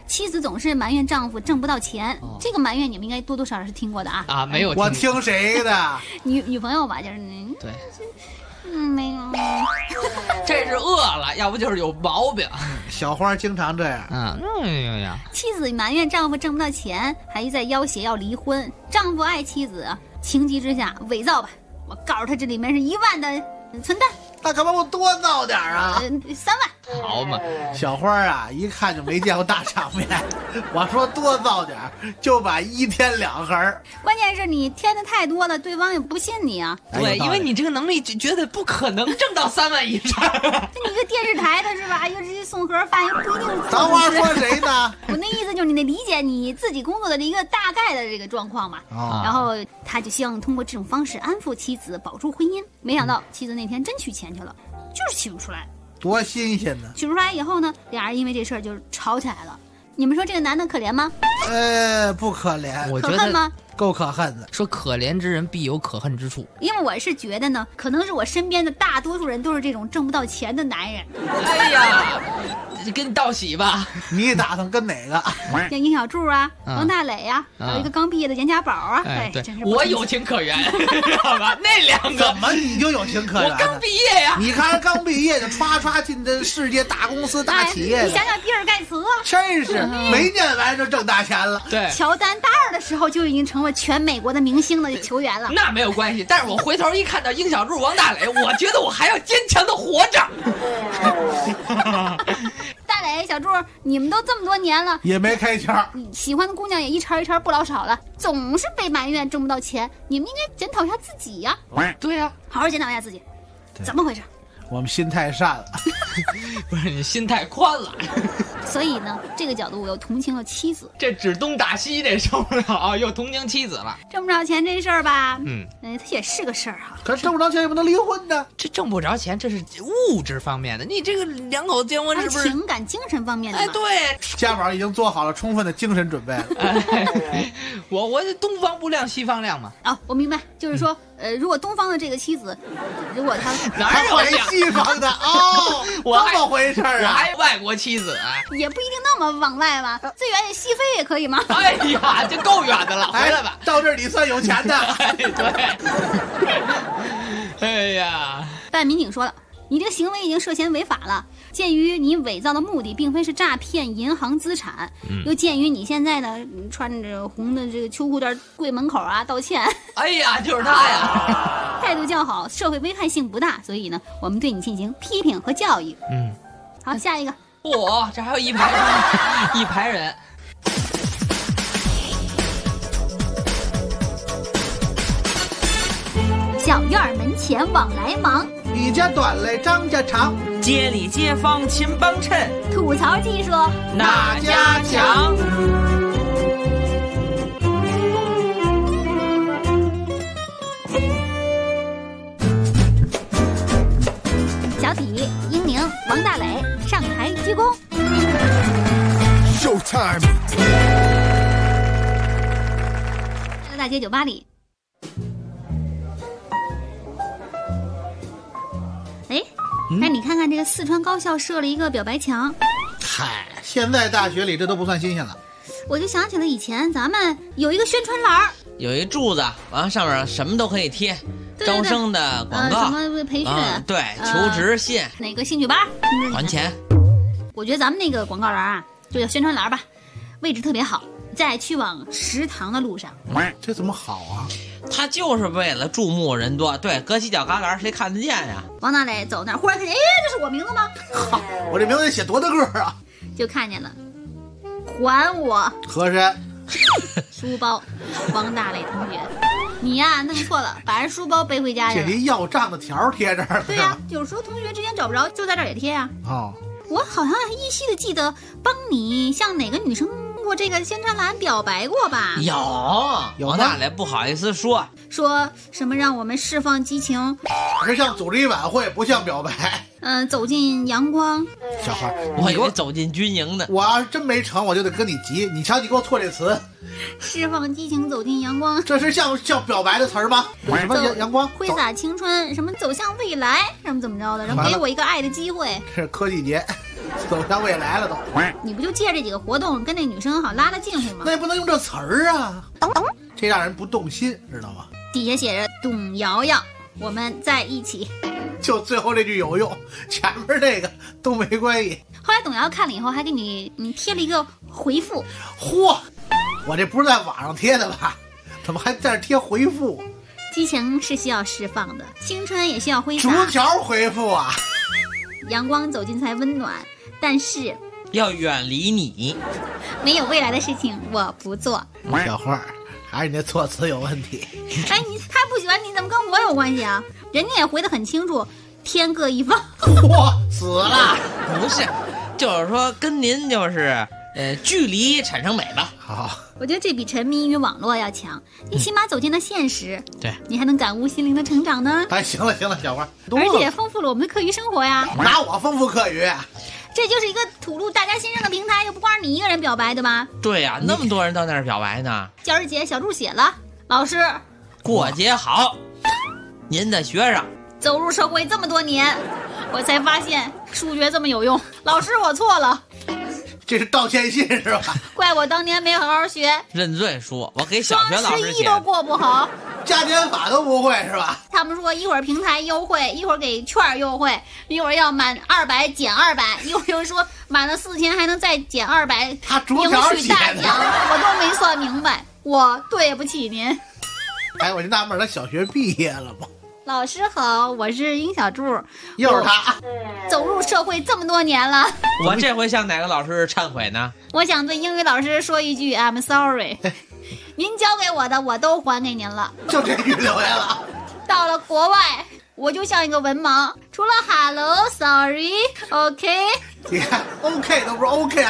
妻子总是埋怨丈夫挣不到钱，这个埋怨你们应该多多少少是听过的啊。 啊，没有我听谁的？ 女朋友吧，就是对。 没有， 这是饿了，要不就是有毛病。 小花经常这样。 妻子埋怨丈夫挣不到钱，还在要挟要离婚。丈夫爱妻子，情急之下伪造吧，我告诉他这里面是1万的存单。 那干嘛不多造点啊 ？3万。 好嘛， 小花啊，一看就没见过大场面。我说多造点，就把1天2盒。 关键是你添的太多了，对方也不信你啊。 对，因为你这个能力就觉得不可能挣到3万以上。 你一个电视台的是吧？又直接送盒饭，又不一定。 咱话说谁呢？ 我那意思就是你得理解你自己工作的一个大概的这个状况嘛。然后他就希望通过这种方式安抚妻子，保住婚姻。没想到妻子那天真取钱去了，就是取不出来。 多新鲜呢！ 取不出来以后呢，俩人因为这事儿就吵起来了。你们说这个男的可怜吗？ 不可怜。 我觉得可恨吗？ 够可恨的。 说可怜之人必有可恨之处。 因为我是觉得呢，可能是我身边的大多数人都是这种挣不到钱的男人。 哎呀，给你道喜吧。 你打算跟哪个？ 像殷小柱啊，王大磊啊，还有一个刚毕业的严家宝啊。 哎，对， 真是我有情可原，知道吧？那2个怎么你就有情可原？ 我刚毕业呀。 你看刚毕业就唰进这世界大公司大企业。 你想想比尔盖茨， 真是没念完就挣大钱了。 对， 乔丹大2的时候就已经成为全美国的明星的球员了。 那没有关系，但是我回头一看到殷小柱、王大磊，我觉得我还要坚强的活着。 大磊、小柱，你们都这么多年了， 也没开窍， 喜欢的姑娘也一茬一茬不老少了，总是被埋怨挣不到钱，你们应该检讨一下自己呀。 对呀， 好好检讨一下自己，怎么回事？ 我们心太善了。 不是，你心太宽了。 所以呢，这个角度我又同情了妻子。 这指东打西，这受不了，又同情妻子了。 挣不着钱这事儿吧，它也是个事儿哈。 可是挣不着钱也不能离婚呢。 这挣不着钱，这是物质方面的。你这个2口子结婚是不是情感、精神方面的？ 哎，对， 家宝已经做好了充分的精神准备了。 我东方不亮西方亮嘛。 哦，我明白，就是说，如果东方的这个妻子，如果他哪有西方的哦，这么回事啊？ 我还外国妻子， 也不一定那么往外吧，最远也西非也可以吗？ 哎呀，这够远的了，回来吧。 到这儿你算有钱的。 对。哎呀， 但民警说了，你这个行为已经涉嫌违法了。鉴于你伪造的目的并非是诈骗银行资产，又鉴于你现在呢穿着红的这个秋裤在柜门口啊道歉， 哎呀，就是他呀， 态度较好，社会危害性不大，所以呢，我们对你进行批评和教育。好，下一个。 这还有一排人。 小院门前往来忙， 你家短嘞张家长， 街里街坊亲帮衬， 吐槽技术哪家强？ 小体、英宁、王大磊上台鞠躬。 Showtime！ 在大街酒吧里，哎，你看看这个四川高校设了一个表白墙。 嗨，现在大学里这都不算新鲜了。 我就想起了以前咱们有一个宣传栏， 有一柱子，完了上面什么都可以贴，招生的广告， 什么培训， 对，求职信， 哪个兴趣班还钱。 我觉得咱们那个广告栏啊，就叫宣传栏吧，位置特别好，在去往食堂的路上。 这怎么好啊？ 他就是为了注目人多，对，搁犄角旮旯谁看得见呀？ 王大磊走那儿，忽然看见，哎，这是我名字吗？ 好，我这名字写多大个啊？ 就看见了，还我和珅书包，王大磊同学，你呀弄错了，把人书包背回家去了。 这一要账的条贴这儿。 对呀，有时候同学之间找不着，就在这儿也贴呀。 哦， 我好像依稀的记得帮你向哪个女生过这个宣传栏表白过吧？ 有王大磊不好意思说什么让我们释放激情， 是像组织一晚会，不像表白。 走进阳光。 小花， 我以为走进军营呢。 我要是真没成，我就得跟你急。你瞧，你给我错这词。 释放激情，走进阳光， 这是像表白的词儿吗？什么阳光？ 挥洒青春，什么走向未来，什么怎么着的？然后给我一个爱的机会。 这是科技节。 走向未来了都。 你不就借这几个活动跟那女生好拉拉近乎吗？ 那也不能用这词儿啊，这让人不动心，知道吗？ 底下写着董瑶瑶，我们在一起。 就最后这句有用，前面那个都没关系。 后来董瑶看了以后，还给你贴了一个回复。 嚯，我这不是在网上贴的吧？怎么还在这贴回复？ 激情是需要释放的，青春也需要挥洒。 逐条回复啊！ 阳光走近才温暖，但是要远离你。 没有未来的事情我不做。 小花，还是你那措辞有问题。 哎，他不喜欢你怎么跟我有关系啊？人家也回得很清楚，天各一方。 嚯，死了！ 不是，就是说跟您就是距离产生美吧。 好， 我觉得这比沉迷于网络要强，你起码走进了现实， 对， 你还能感悟心灵的成长呢。 哎，行了，小花， 而且也丰富了我们的课余生活呀。 拿我丰富课余？ 这就是一个吐露大家心声的平台，又不光是你一个人表白对吧？ 对呀，那么多人到那儿表白呢。 教师节，小柱写了，老师， 过节好，您的学生。 走入社会这么多年，我才发现数学这么有用。老师，我错了。 这是道歉信是吧？ 怪我当年没好好学。 认罪书，我给小学老师写。 双11都过不好， 加减法都不会是吧？ 他们说一会儿平台优惠，一会儿给券优惠，一会儿要满200减200，一会儿又说满了4000还能再减200， 他逐条写的， 我都没算明白，我对不起您。 哎，我就纳闷，他小学毕业了吗？ 老师好，我是殷小柱， 又是他。 走入社会这么多年了， 我这回向哪个老师忏悔呢？ 我想对英语老师说一句 I'm sorry， 您教给我的我都还给您了。 就这句留下了。 到了国外，我就像一个文盲，除了 hello、sorry、OK， 你看 OK 都不是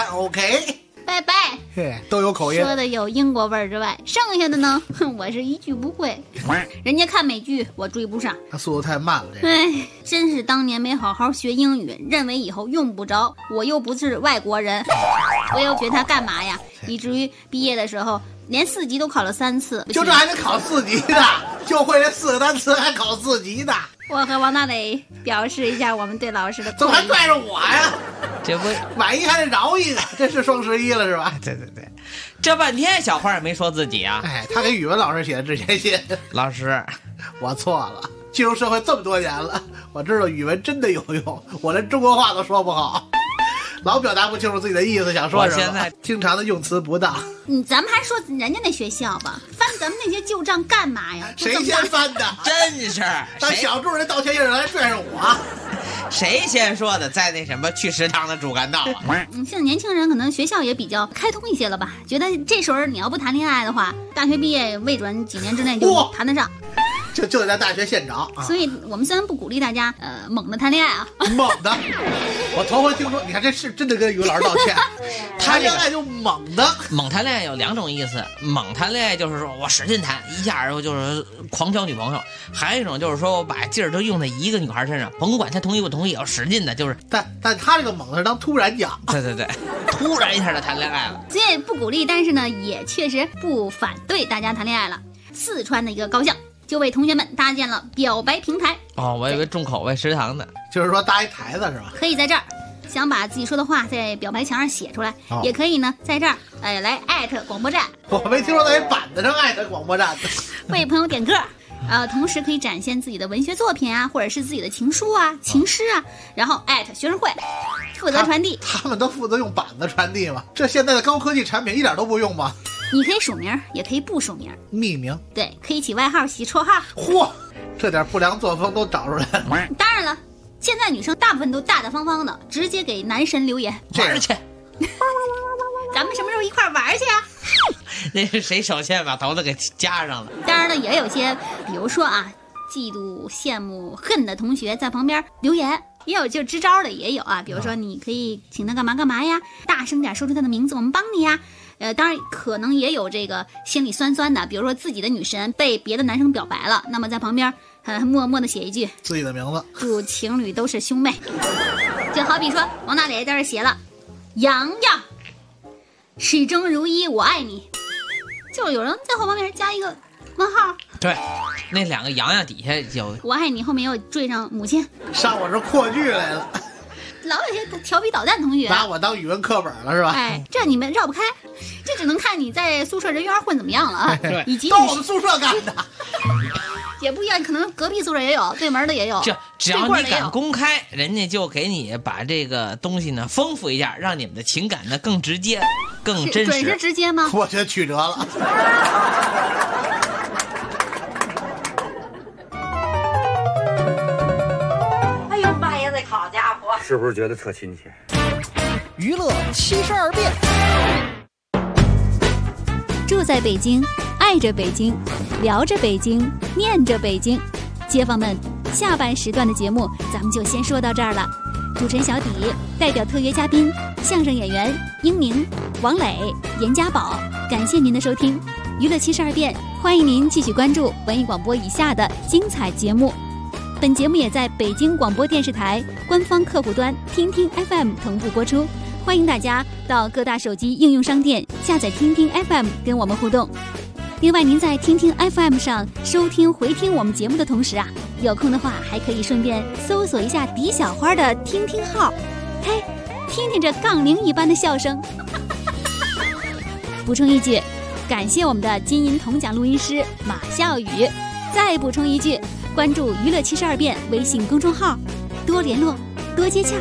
OK， 拜拜， 都有口音， 说的有英国味儿之外，剩下的呢，我是一句不会。人家看美剧，我追不上， 他速度太慢了。 哎，真是当年没好好学英语，认为以后用不着，我又不是外国人，我又学它干嘛呀？以至于毕业的时候连4级都考了3次， 就这还得考4级的，就会这4个单词还考4级的。 我和王大磊表示一下我们对老师的。 怎么还拽着我呀？ 这不万一还得饶一个，这是双11了是吧？ 对，这半天小花也没说自己啊。 哎，他给语文老师写的致歉信。 老师， 我错了。进入社会这么多年了，我知道语文真的有用，我连中国话都说不好，老表达不清楚自己的意思，想说什么。 现在经常的用词不当。 咱们还说人家那学校吧，翻咱们那些旧账干嘛呀？ 谁先翻的？ 真是， 当小柱人道歉印来拽上我。 谁先说的？在那什么去食堂的主干道啊？ 现在年轻人可能学校也比较开通一些了吧？觉得这时候你要不谈恋爱的话，大学毕业未准几年之内就谈得上。 就得在大学现找。 所以我们虽然不鼓励大家猛的谈恋爱啊， 猛的，我头回听说，你看这是真的跟于老师道歉。谈恋爱就猛的， 猛谈恋爱有2种意思，猛谈恋爱就是说我使劲谈，一下然后就是狂交女朋友；还有一种就是说我把劲儿都用在一个女孩身上，甭管她同意不同意，要使劲的，就是。 但他这个猛是当突然讲， 对，突然一下就谈恋爱了。 所以不鼓励，但是呢，也确实不反对大家谈恋爱了。四川的一个高校就为同学们搭建了表白平台。 哦，我以为重口味食堂的， 就是说搭一台子是吧？ 可以在这儿想把自己说的话在表白墙上写出来，也可以呢在这儿来艾特广播站。 我没听说在板子上艾特广播站的。 为朋友点歌，同时可以展现自己的文学作品啊，或者是自己的情书啊、情诗啊，然后艾特学生会负责传递。 他们都负责用板子传递吗？这现在的高科技产品一点都不用吗？ 你可以署名，也可以不署名， 匿名。 对，可以起外号、起绰号。 嚯，这点不良作风都找出来了。 当然了，现在女生大部分都大大方方的，直接给男神留言玩去。 咱们什么时候一块玩去啊？ 那是谁首先把头子给加上了？ 当然了，也有些，比如说啊，嫉妒、羡慕、恨的同学在旁边留言，也有就支招的也有啊。比如说，你可以请他干嘛干嘛呀，大声点说出他的名字，我们帮你呀。当然可能也有这个心里酸酸的，比如说自己的女神被别的男生表白了，那么在旁边默默的写一句自己的名字， 祝情侣都是兄妹。就好比说王大磊在这写了洋洋始终如一我爱你，就有人在后旁边加一个问号。 对，那2个洋洋底下有我爱你，后面又缀上母亲。 上我这扩剧来了。 老有些调皮捣蛋同学拿我当语文课本了是吧？ 哎，这你们绕不开，这只能看你在宿舍人缘混怎么样了啊，以及都我们宿舍干的。 也不一样，可能隔壁宿舍也有，对门的也有。 只要你敢公开，人家就给你把这个东西呢丰富一下，让你们的情感呢更直接、更真实。 准是直接吗？ 我觉得曲折了。 哎呦妈呀，这好家伙！ 是不是觉得特亲切？ 娱乐72变。 住在北京，爱着北京，聊着北京，念着北京。街坊们，下半时段的节目咱们就先说到这儿了。主持人小底代表特约嘉宾相声演员英明、王磊、严家宝，感谢您的收听。娱乐72变，欢迎您继续关注文艺广播以下的精彩节目。本节目也在北京广播电视台官方客户端听听 FM 同步播出。欢迎大家到各大手机应用商店下载听听 FM 跟我们互动。另外，您在听听 FM 上收听回听我们节目的同时啊，有空的话还可以顺便搜索一下狄小花的听听号，嘿，听听这杠铃一般的笑声。补充一句，感谢我们的金银铜奖录音师马笑宇。再补充一句，关注娱乐72变微信公众号，多联络，多接洽。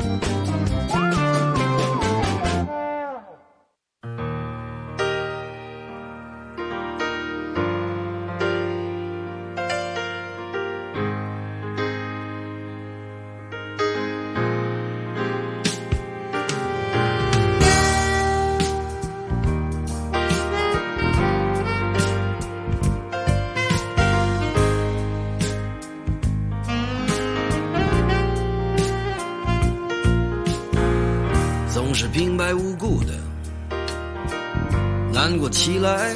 总是平白无故的难过起来，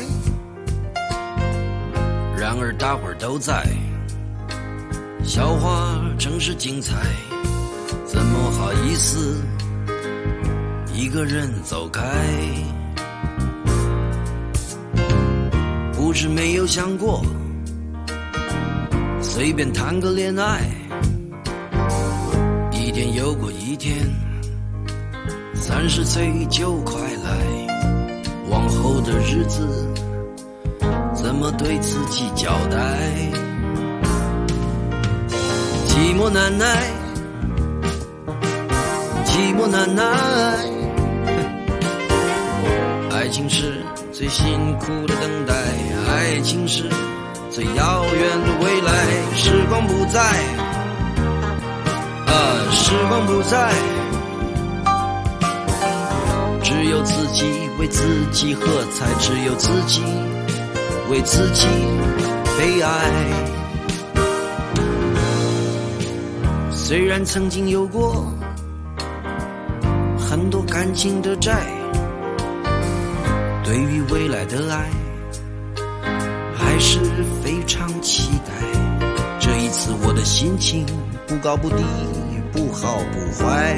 然而大伙儿都在，笑话真是精彩，怎么好意思一个人走开？不是没有想过随便谈个恋爱，一天又过一天，30岁就快来，往后的日子怎么对自己交代？寂寞难耐，寂寞难耐，爱情是最辛苦的等待，爱情是最遥远的未来。时光不在，时光不在，只有自己为自己喝彩，只有自己为自己悲哀。虽然曾经有过很多感情的债，对于未来的爱还是非常期待。这一次我的心情不高不低，不好不坏。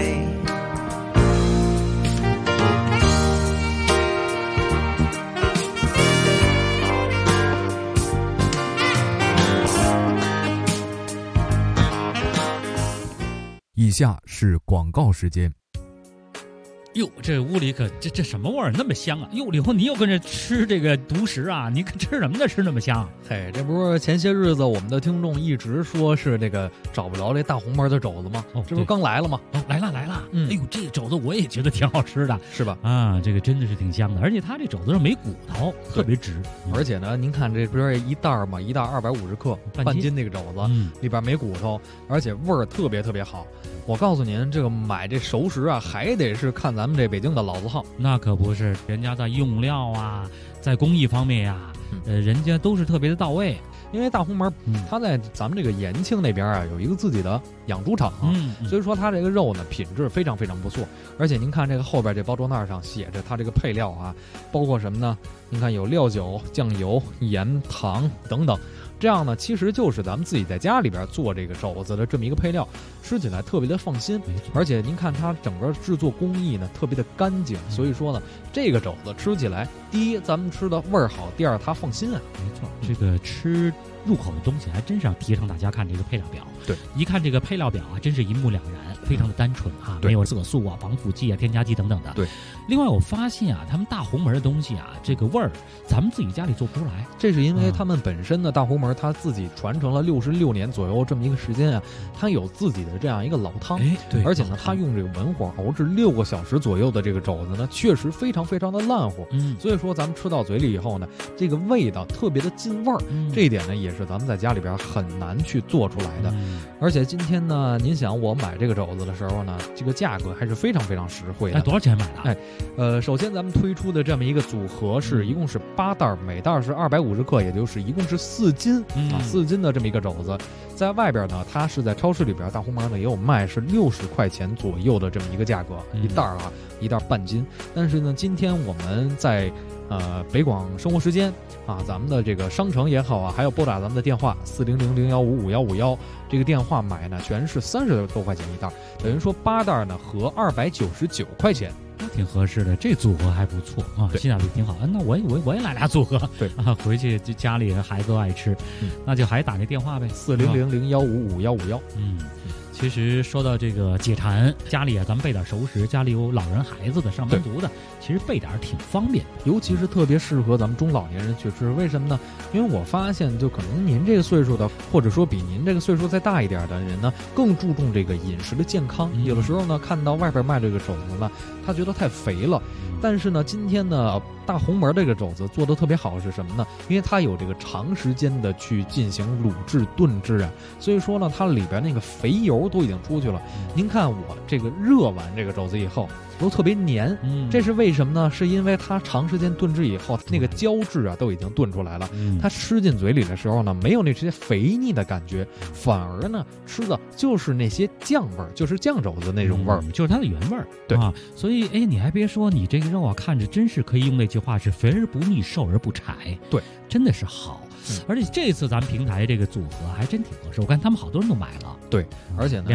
以下是广告时间。 哟，这屋里可这什么味儿那么香啊！哟，以后你又跟着吃这个独食啊？你可吃什么呢？吃那么香？ 嘿，这不是前些日子我们的听众一直说是这个找不着这大红门的肘子吗？这不是刚来了吗？ 来了。哎呦，这个肘子我也觉得挺好吃的， 是吧？ 啊，这个真的是挺香的，而且它这肘子上没骨头，特别直。 而且呢，您看这不是一袋嘛，一袋250克，半斤那个肘子，里边没骨头，而且味儿特别特别好。我告诉您，这个买这熟食啊，还得是看咱们这北京的老字号。 那可不是，人家在用料啊，在工艺方面呀，人家都是特别的到位。 因为大红门，它在咱们这个延庆那边啊，有一个自己的养猪场，所以说它这个肉呢品质非常非常不错。而且您看这个后边这包装袋上写着它这个配料啊，包括什么呢？您看有料酒、酱油、盐、糖等等。这样呢，其实就是咱们自己在家里边做这个肘子的这么一个配料，吃起来特别的放心。而且您看它整个制作工艺呢特别的干净，所以说呢，这个肘子吃起来，第一咱们吃的味儿好，第二它放心啊。 没错，这个吃入口的东西还真是要提倡大家看这个配料表。 对， 一看这个配料表啊，真是一目了然，非常的单纯啊，没有色素啊、防腐剂啊、添加剂等等的。 对， 另外我发现啊，他们大红门的东西啊，这个味儿咱们自己家里做不出来。 这是因为他们本身的大红门，它自己传承了66年左右这么一个时间啊，它有自己的这样一个老汤。 对， 而且呢，它用这个文火熬制6个小时左右的这个肘子呢，确实非常非常的烂乎。所以说咱们吃到嘴里以后呢，这个味道特别的进味儿。这一点呢，也是咱们在家里边很难去做出来的。而且今天呢，您想我买这个肘子的时候呢，这个价格还是非常非常实惠的。 多少钱买的？首先咱们推出的这么一个组合一共是8袋，每袋是250克，也就是一共是4斤4斤的这么一个肘子。在外边呢，它是在超市里边大红门呢也有卖，是60块钱左右的这么一个价格，一袋啊，一袋半斤。但是呢，今天我们在北广生活时间啊，咱们的这个商城也好啊，还有拨打咱们的电话400-015-5151这个电话买呢，全是30多块钱一袋，等于说8袋呢合299块钱。 挺合适的，这组合还不错啊，性价比挺好。那我也来俩组合， 对啊，回去就家里孩子都爱吃，那就还打那电话呗 ，400-015-5151。 其实说到这个解馋，家里啊，咱们备点熟食，家里有老人孩子的、上班族的，其实备点挺方便的， 尤其是特别适合咱们中老年人去吃。为什么呢？因为我发现，就可能您这个岁数的，或者说比您这个岁数再大一点的人呢，更注重这个饮食的健康。有的时候呢，看到外边卖这个肘子呢，他觉得太肥了。但是呢，今天呢，大红门这个肘子做的特别好是什么呢？因为它有这个长时间的去进行卤制炖制啊，所以说呢，它里边那个肥油都已经出去了。您看我这个热完这个肘子以后都特别黏，这是为什么呢？是因为它长时间炖制以后，那个胶质啊都已经炖出来了，它吃进嘴里的时候呢，没有那些肥腻的感觉，反而呢吃的就是那些酱味儿，就是酱肘子那种味儿， 就是它的原味儿。 对啊，所以你还别说，你这个肉啊，看着真是可以用那句话是肥而不腻，瘦而不柴。 对， 真的是好。而且这次咱们平台这个组合还真挺合适，我看他们好多人都买了。 对，而且呢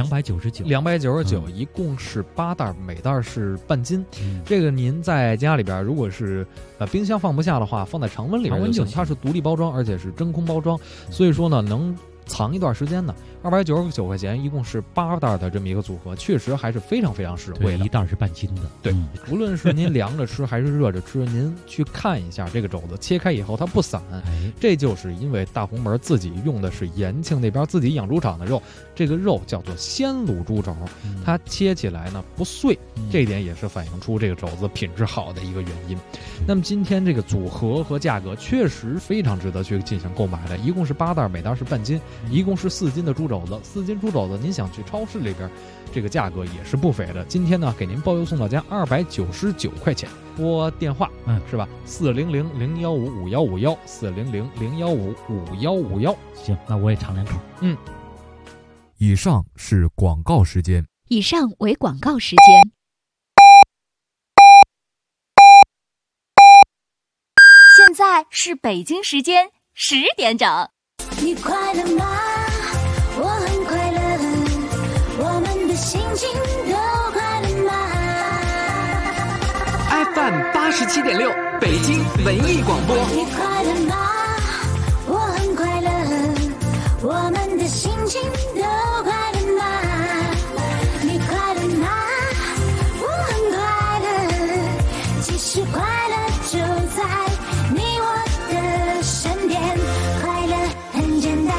299， 一共是8袋，每袋是半斤。这个您在家里边，如果是冰箱放不下的话，放在常温里边就行。它是独立包装，而且是真空包装，所以说呢能藏一段时间呢。299块钱，一共是8袋的这么一个组合，确实还是非常非常实惠的。 一袋是半斤的。 对，无论是您凉着吃还是热着吃，您去看一下这个肘子，切开以后它不散，这就是因为大红门自己用的是延庆那边自己养猪场的肉，这个肉叫做鲜卤猪肘，它切起来呢不碎，这一点也是反映出这个肘子品质好的一个原因。那么今天这个组合和价格确实非常值得去进行购买的，一共是8袋，每袋是半斤，一共是4斤的猪肘子，4斤猪肘子，您想去超市里边，这个价格也是不菲的。今天呢，给您包邮送到家299块钱。拨电话，是吧？400-015-5151，400-015-5151。 行，那我也尝两口。 以上是广告时间。 以上为广告时间。 现在是北京时间10点整。 你快乐吗？我很快乐，我们的心情都快乐吗 ？FM 87.6，北京文艺广播。 你快乐吗？我很快乐，我们的心情都快乐吗？你快乐吗？我很快乐，其实快乐就在你我的身边，快乐很简单。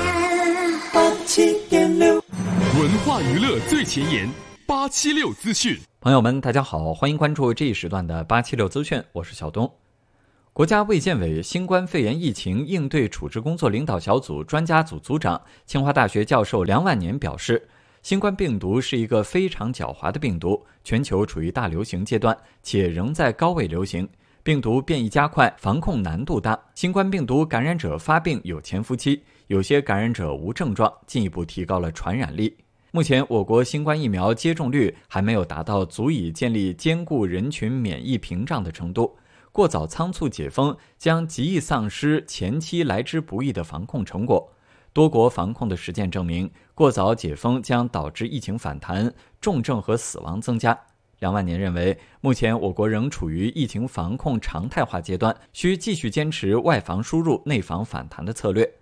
87.6，文化娱乐最前沿，876资讯。 朋友们，大家好，欢迎关注这一时段的876资讯，我是小东。国家卫健委新冠肺炎疫情应对处置工作领导小组专家组组长、清华大学教授梁万年表示，新冠病毒是一个非常狡猾的病毒，全球处于大流行阶段，且仍在高位流行。病毒变异加快，防控难度大。新冠病毒感染者发病有潜伏期，有些感染者无症状，进一步提高了传染力。目前，我国新冠疫苗接种率还没有达到足以建立坚固人群免疫屏障的程度。过早仓促解封将极易丧失前期来之不易的防控成果。多国防控的实践证明，过早解封将导致疫情反弹、重症和死亡增加。梁万年认为，目前我国仍处于疫情防控常态化阶段，需继续坚持外防输入、内防反弹的策略。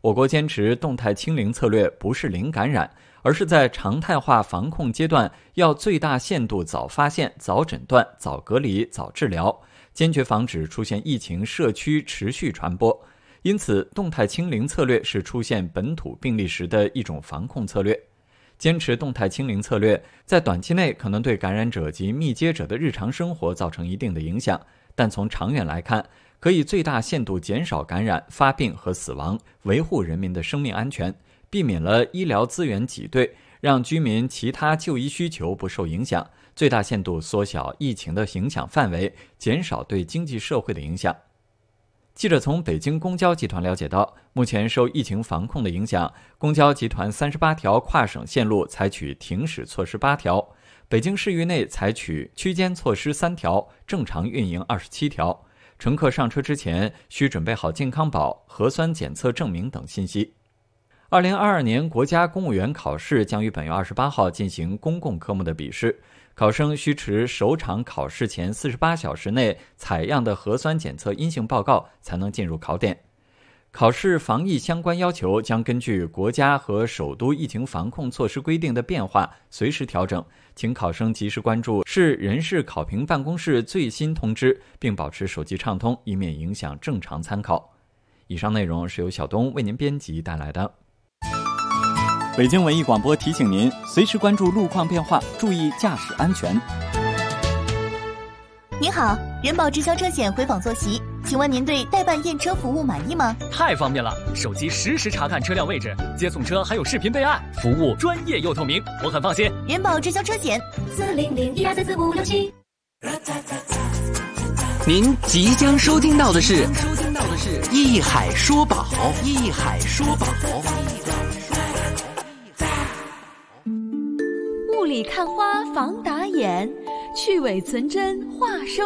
我国坚持动态清零策略不是零感染，而是在常态化防控阶段要最大限度早发现、早诊断、早隔离、早治疗，坚决防止出现疫情社区持续传播。因此，动态清零策略是出现本土病例时的一种防控策略。坚持动态清零策略，在短期内可能对感染者及密接者的日常生活造成一定的影响，但从长远来看，可以最大限度减少感染、发病和死亡，维护人民的生命安全，避免了医疗资源挤兑，让居民其他就医需求不受影响，最大限度缩小疫情的影响范围，减少对经济社会的影响。记者从北京公交集团了解到，目前受疫情防控的影响，公交集团38条跨省线路采取停驶措施8条，北京市域内采取区间措施3条，正常运营27条。乘客上车之前需准备好健康宝、核酸检测证明等信息。2022年国家公务员考试将于本月28号进行公共科目的笔试，考生需持首场考试前48小时内采样的核酸检测阴性报告才能进入考点。考试防疫相关要求将根据国家和首都疫情防控措施规定的变化随时调整，请考生及时关注市人事考评办公室最新通知，并保持手机畅通，以免影响正常参考。以上内容是由小东为您编辑带来的。 北京文艺广播提醒您，随时关注路况变化，注意驾驶安全。 您好，人保直销车险回访坐席，请问您对代办验车服务满意吗？ 太方便了，手机实时查看车辆位置，接送车还有视频备案，服务专业又透明，我很放心。 人保直销车险，40012344567。 您即将收听到的是一海说宝，一海说宝。 雾里看花防打眼，去伪存真话收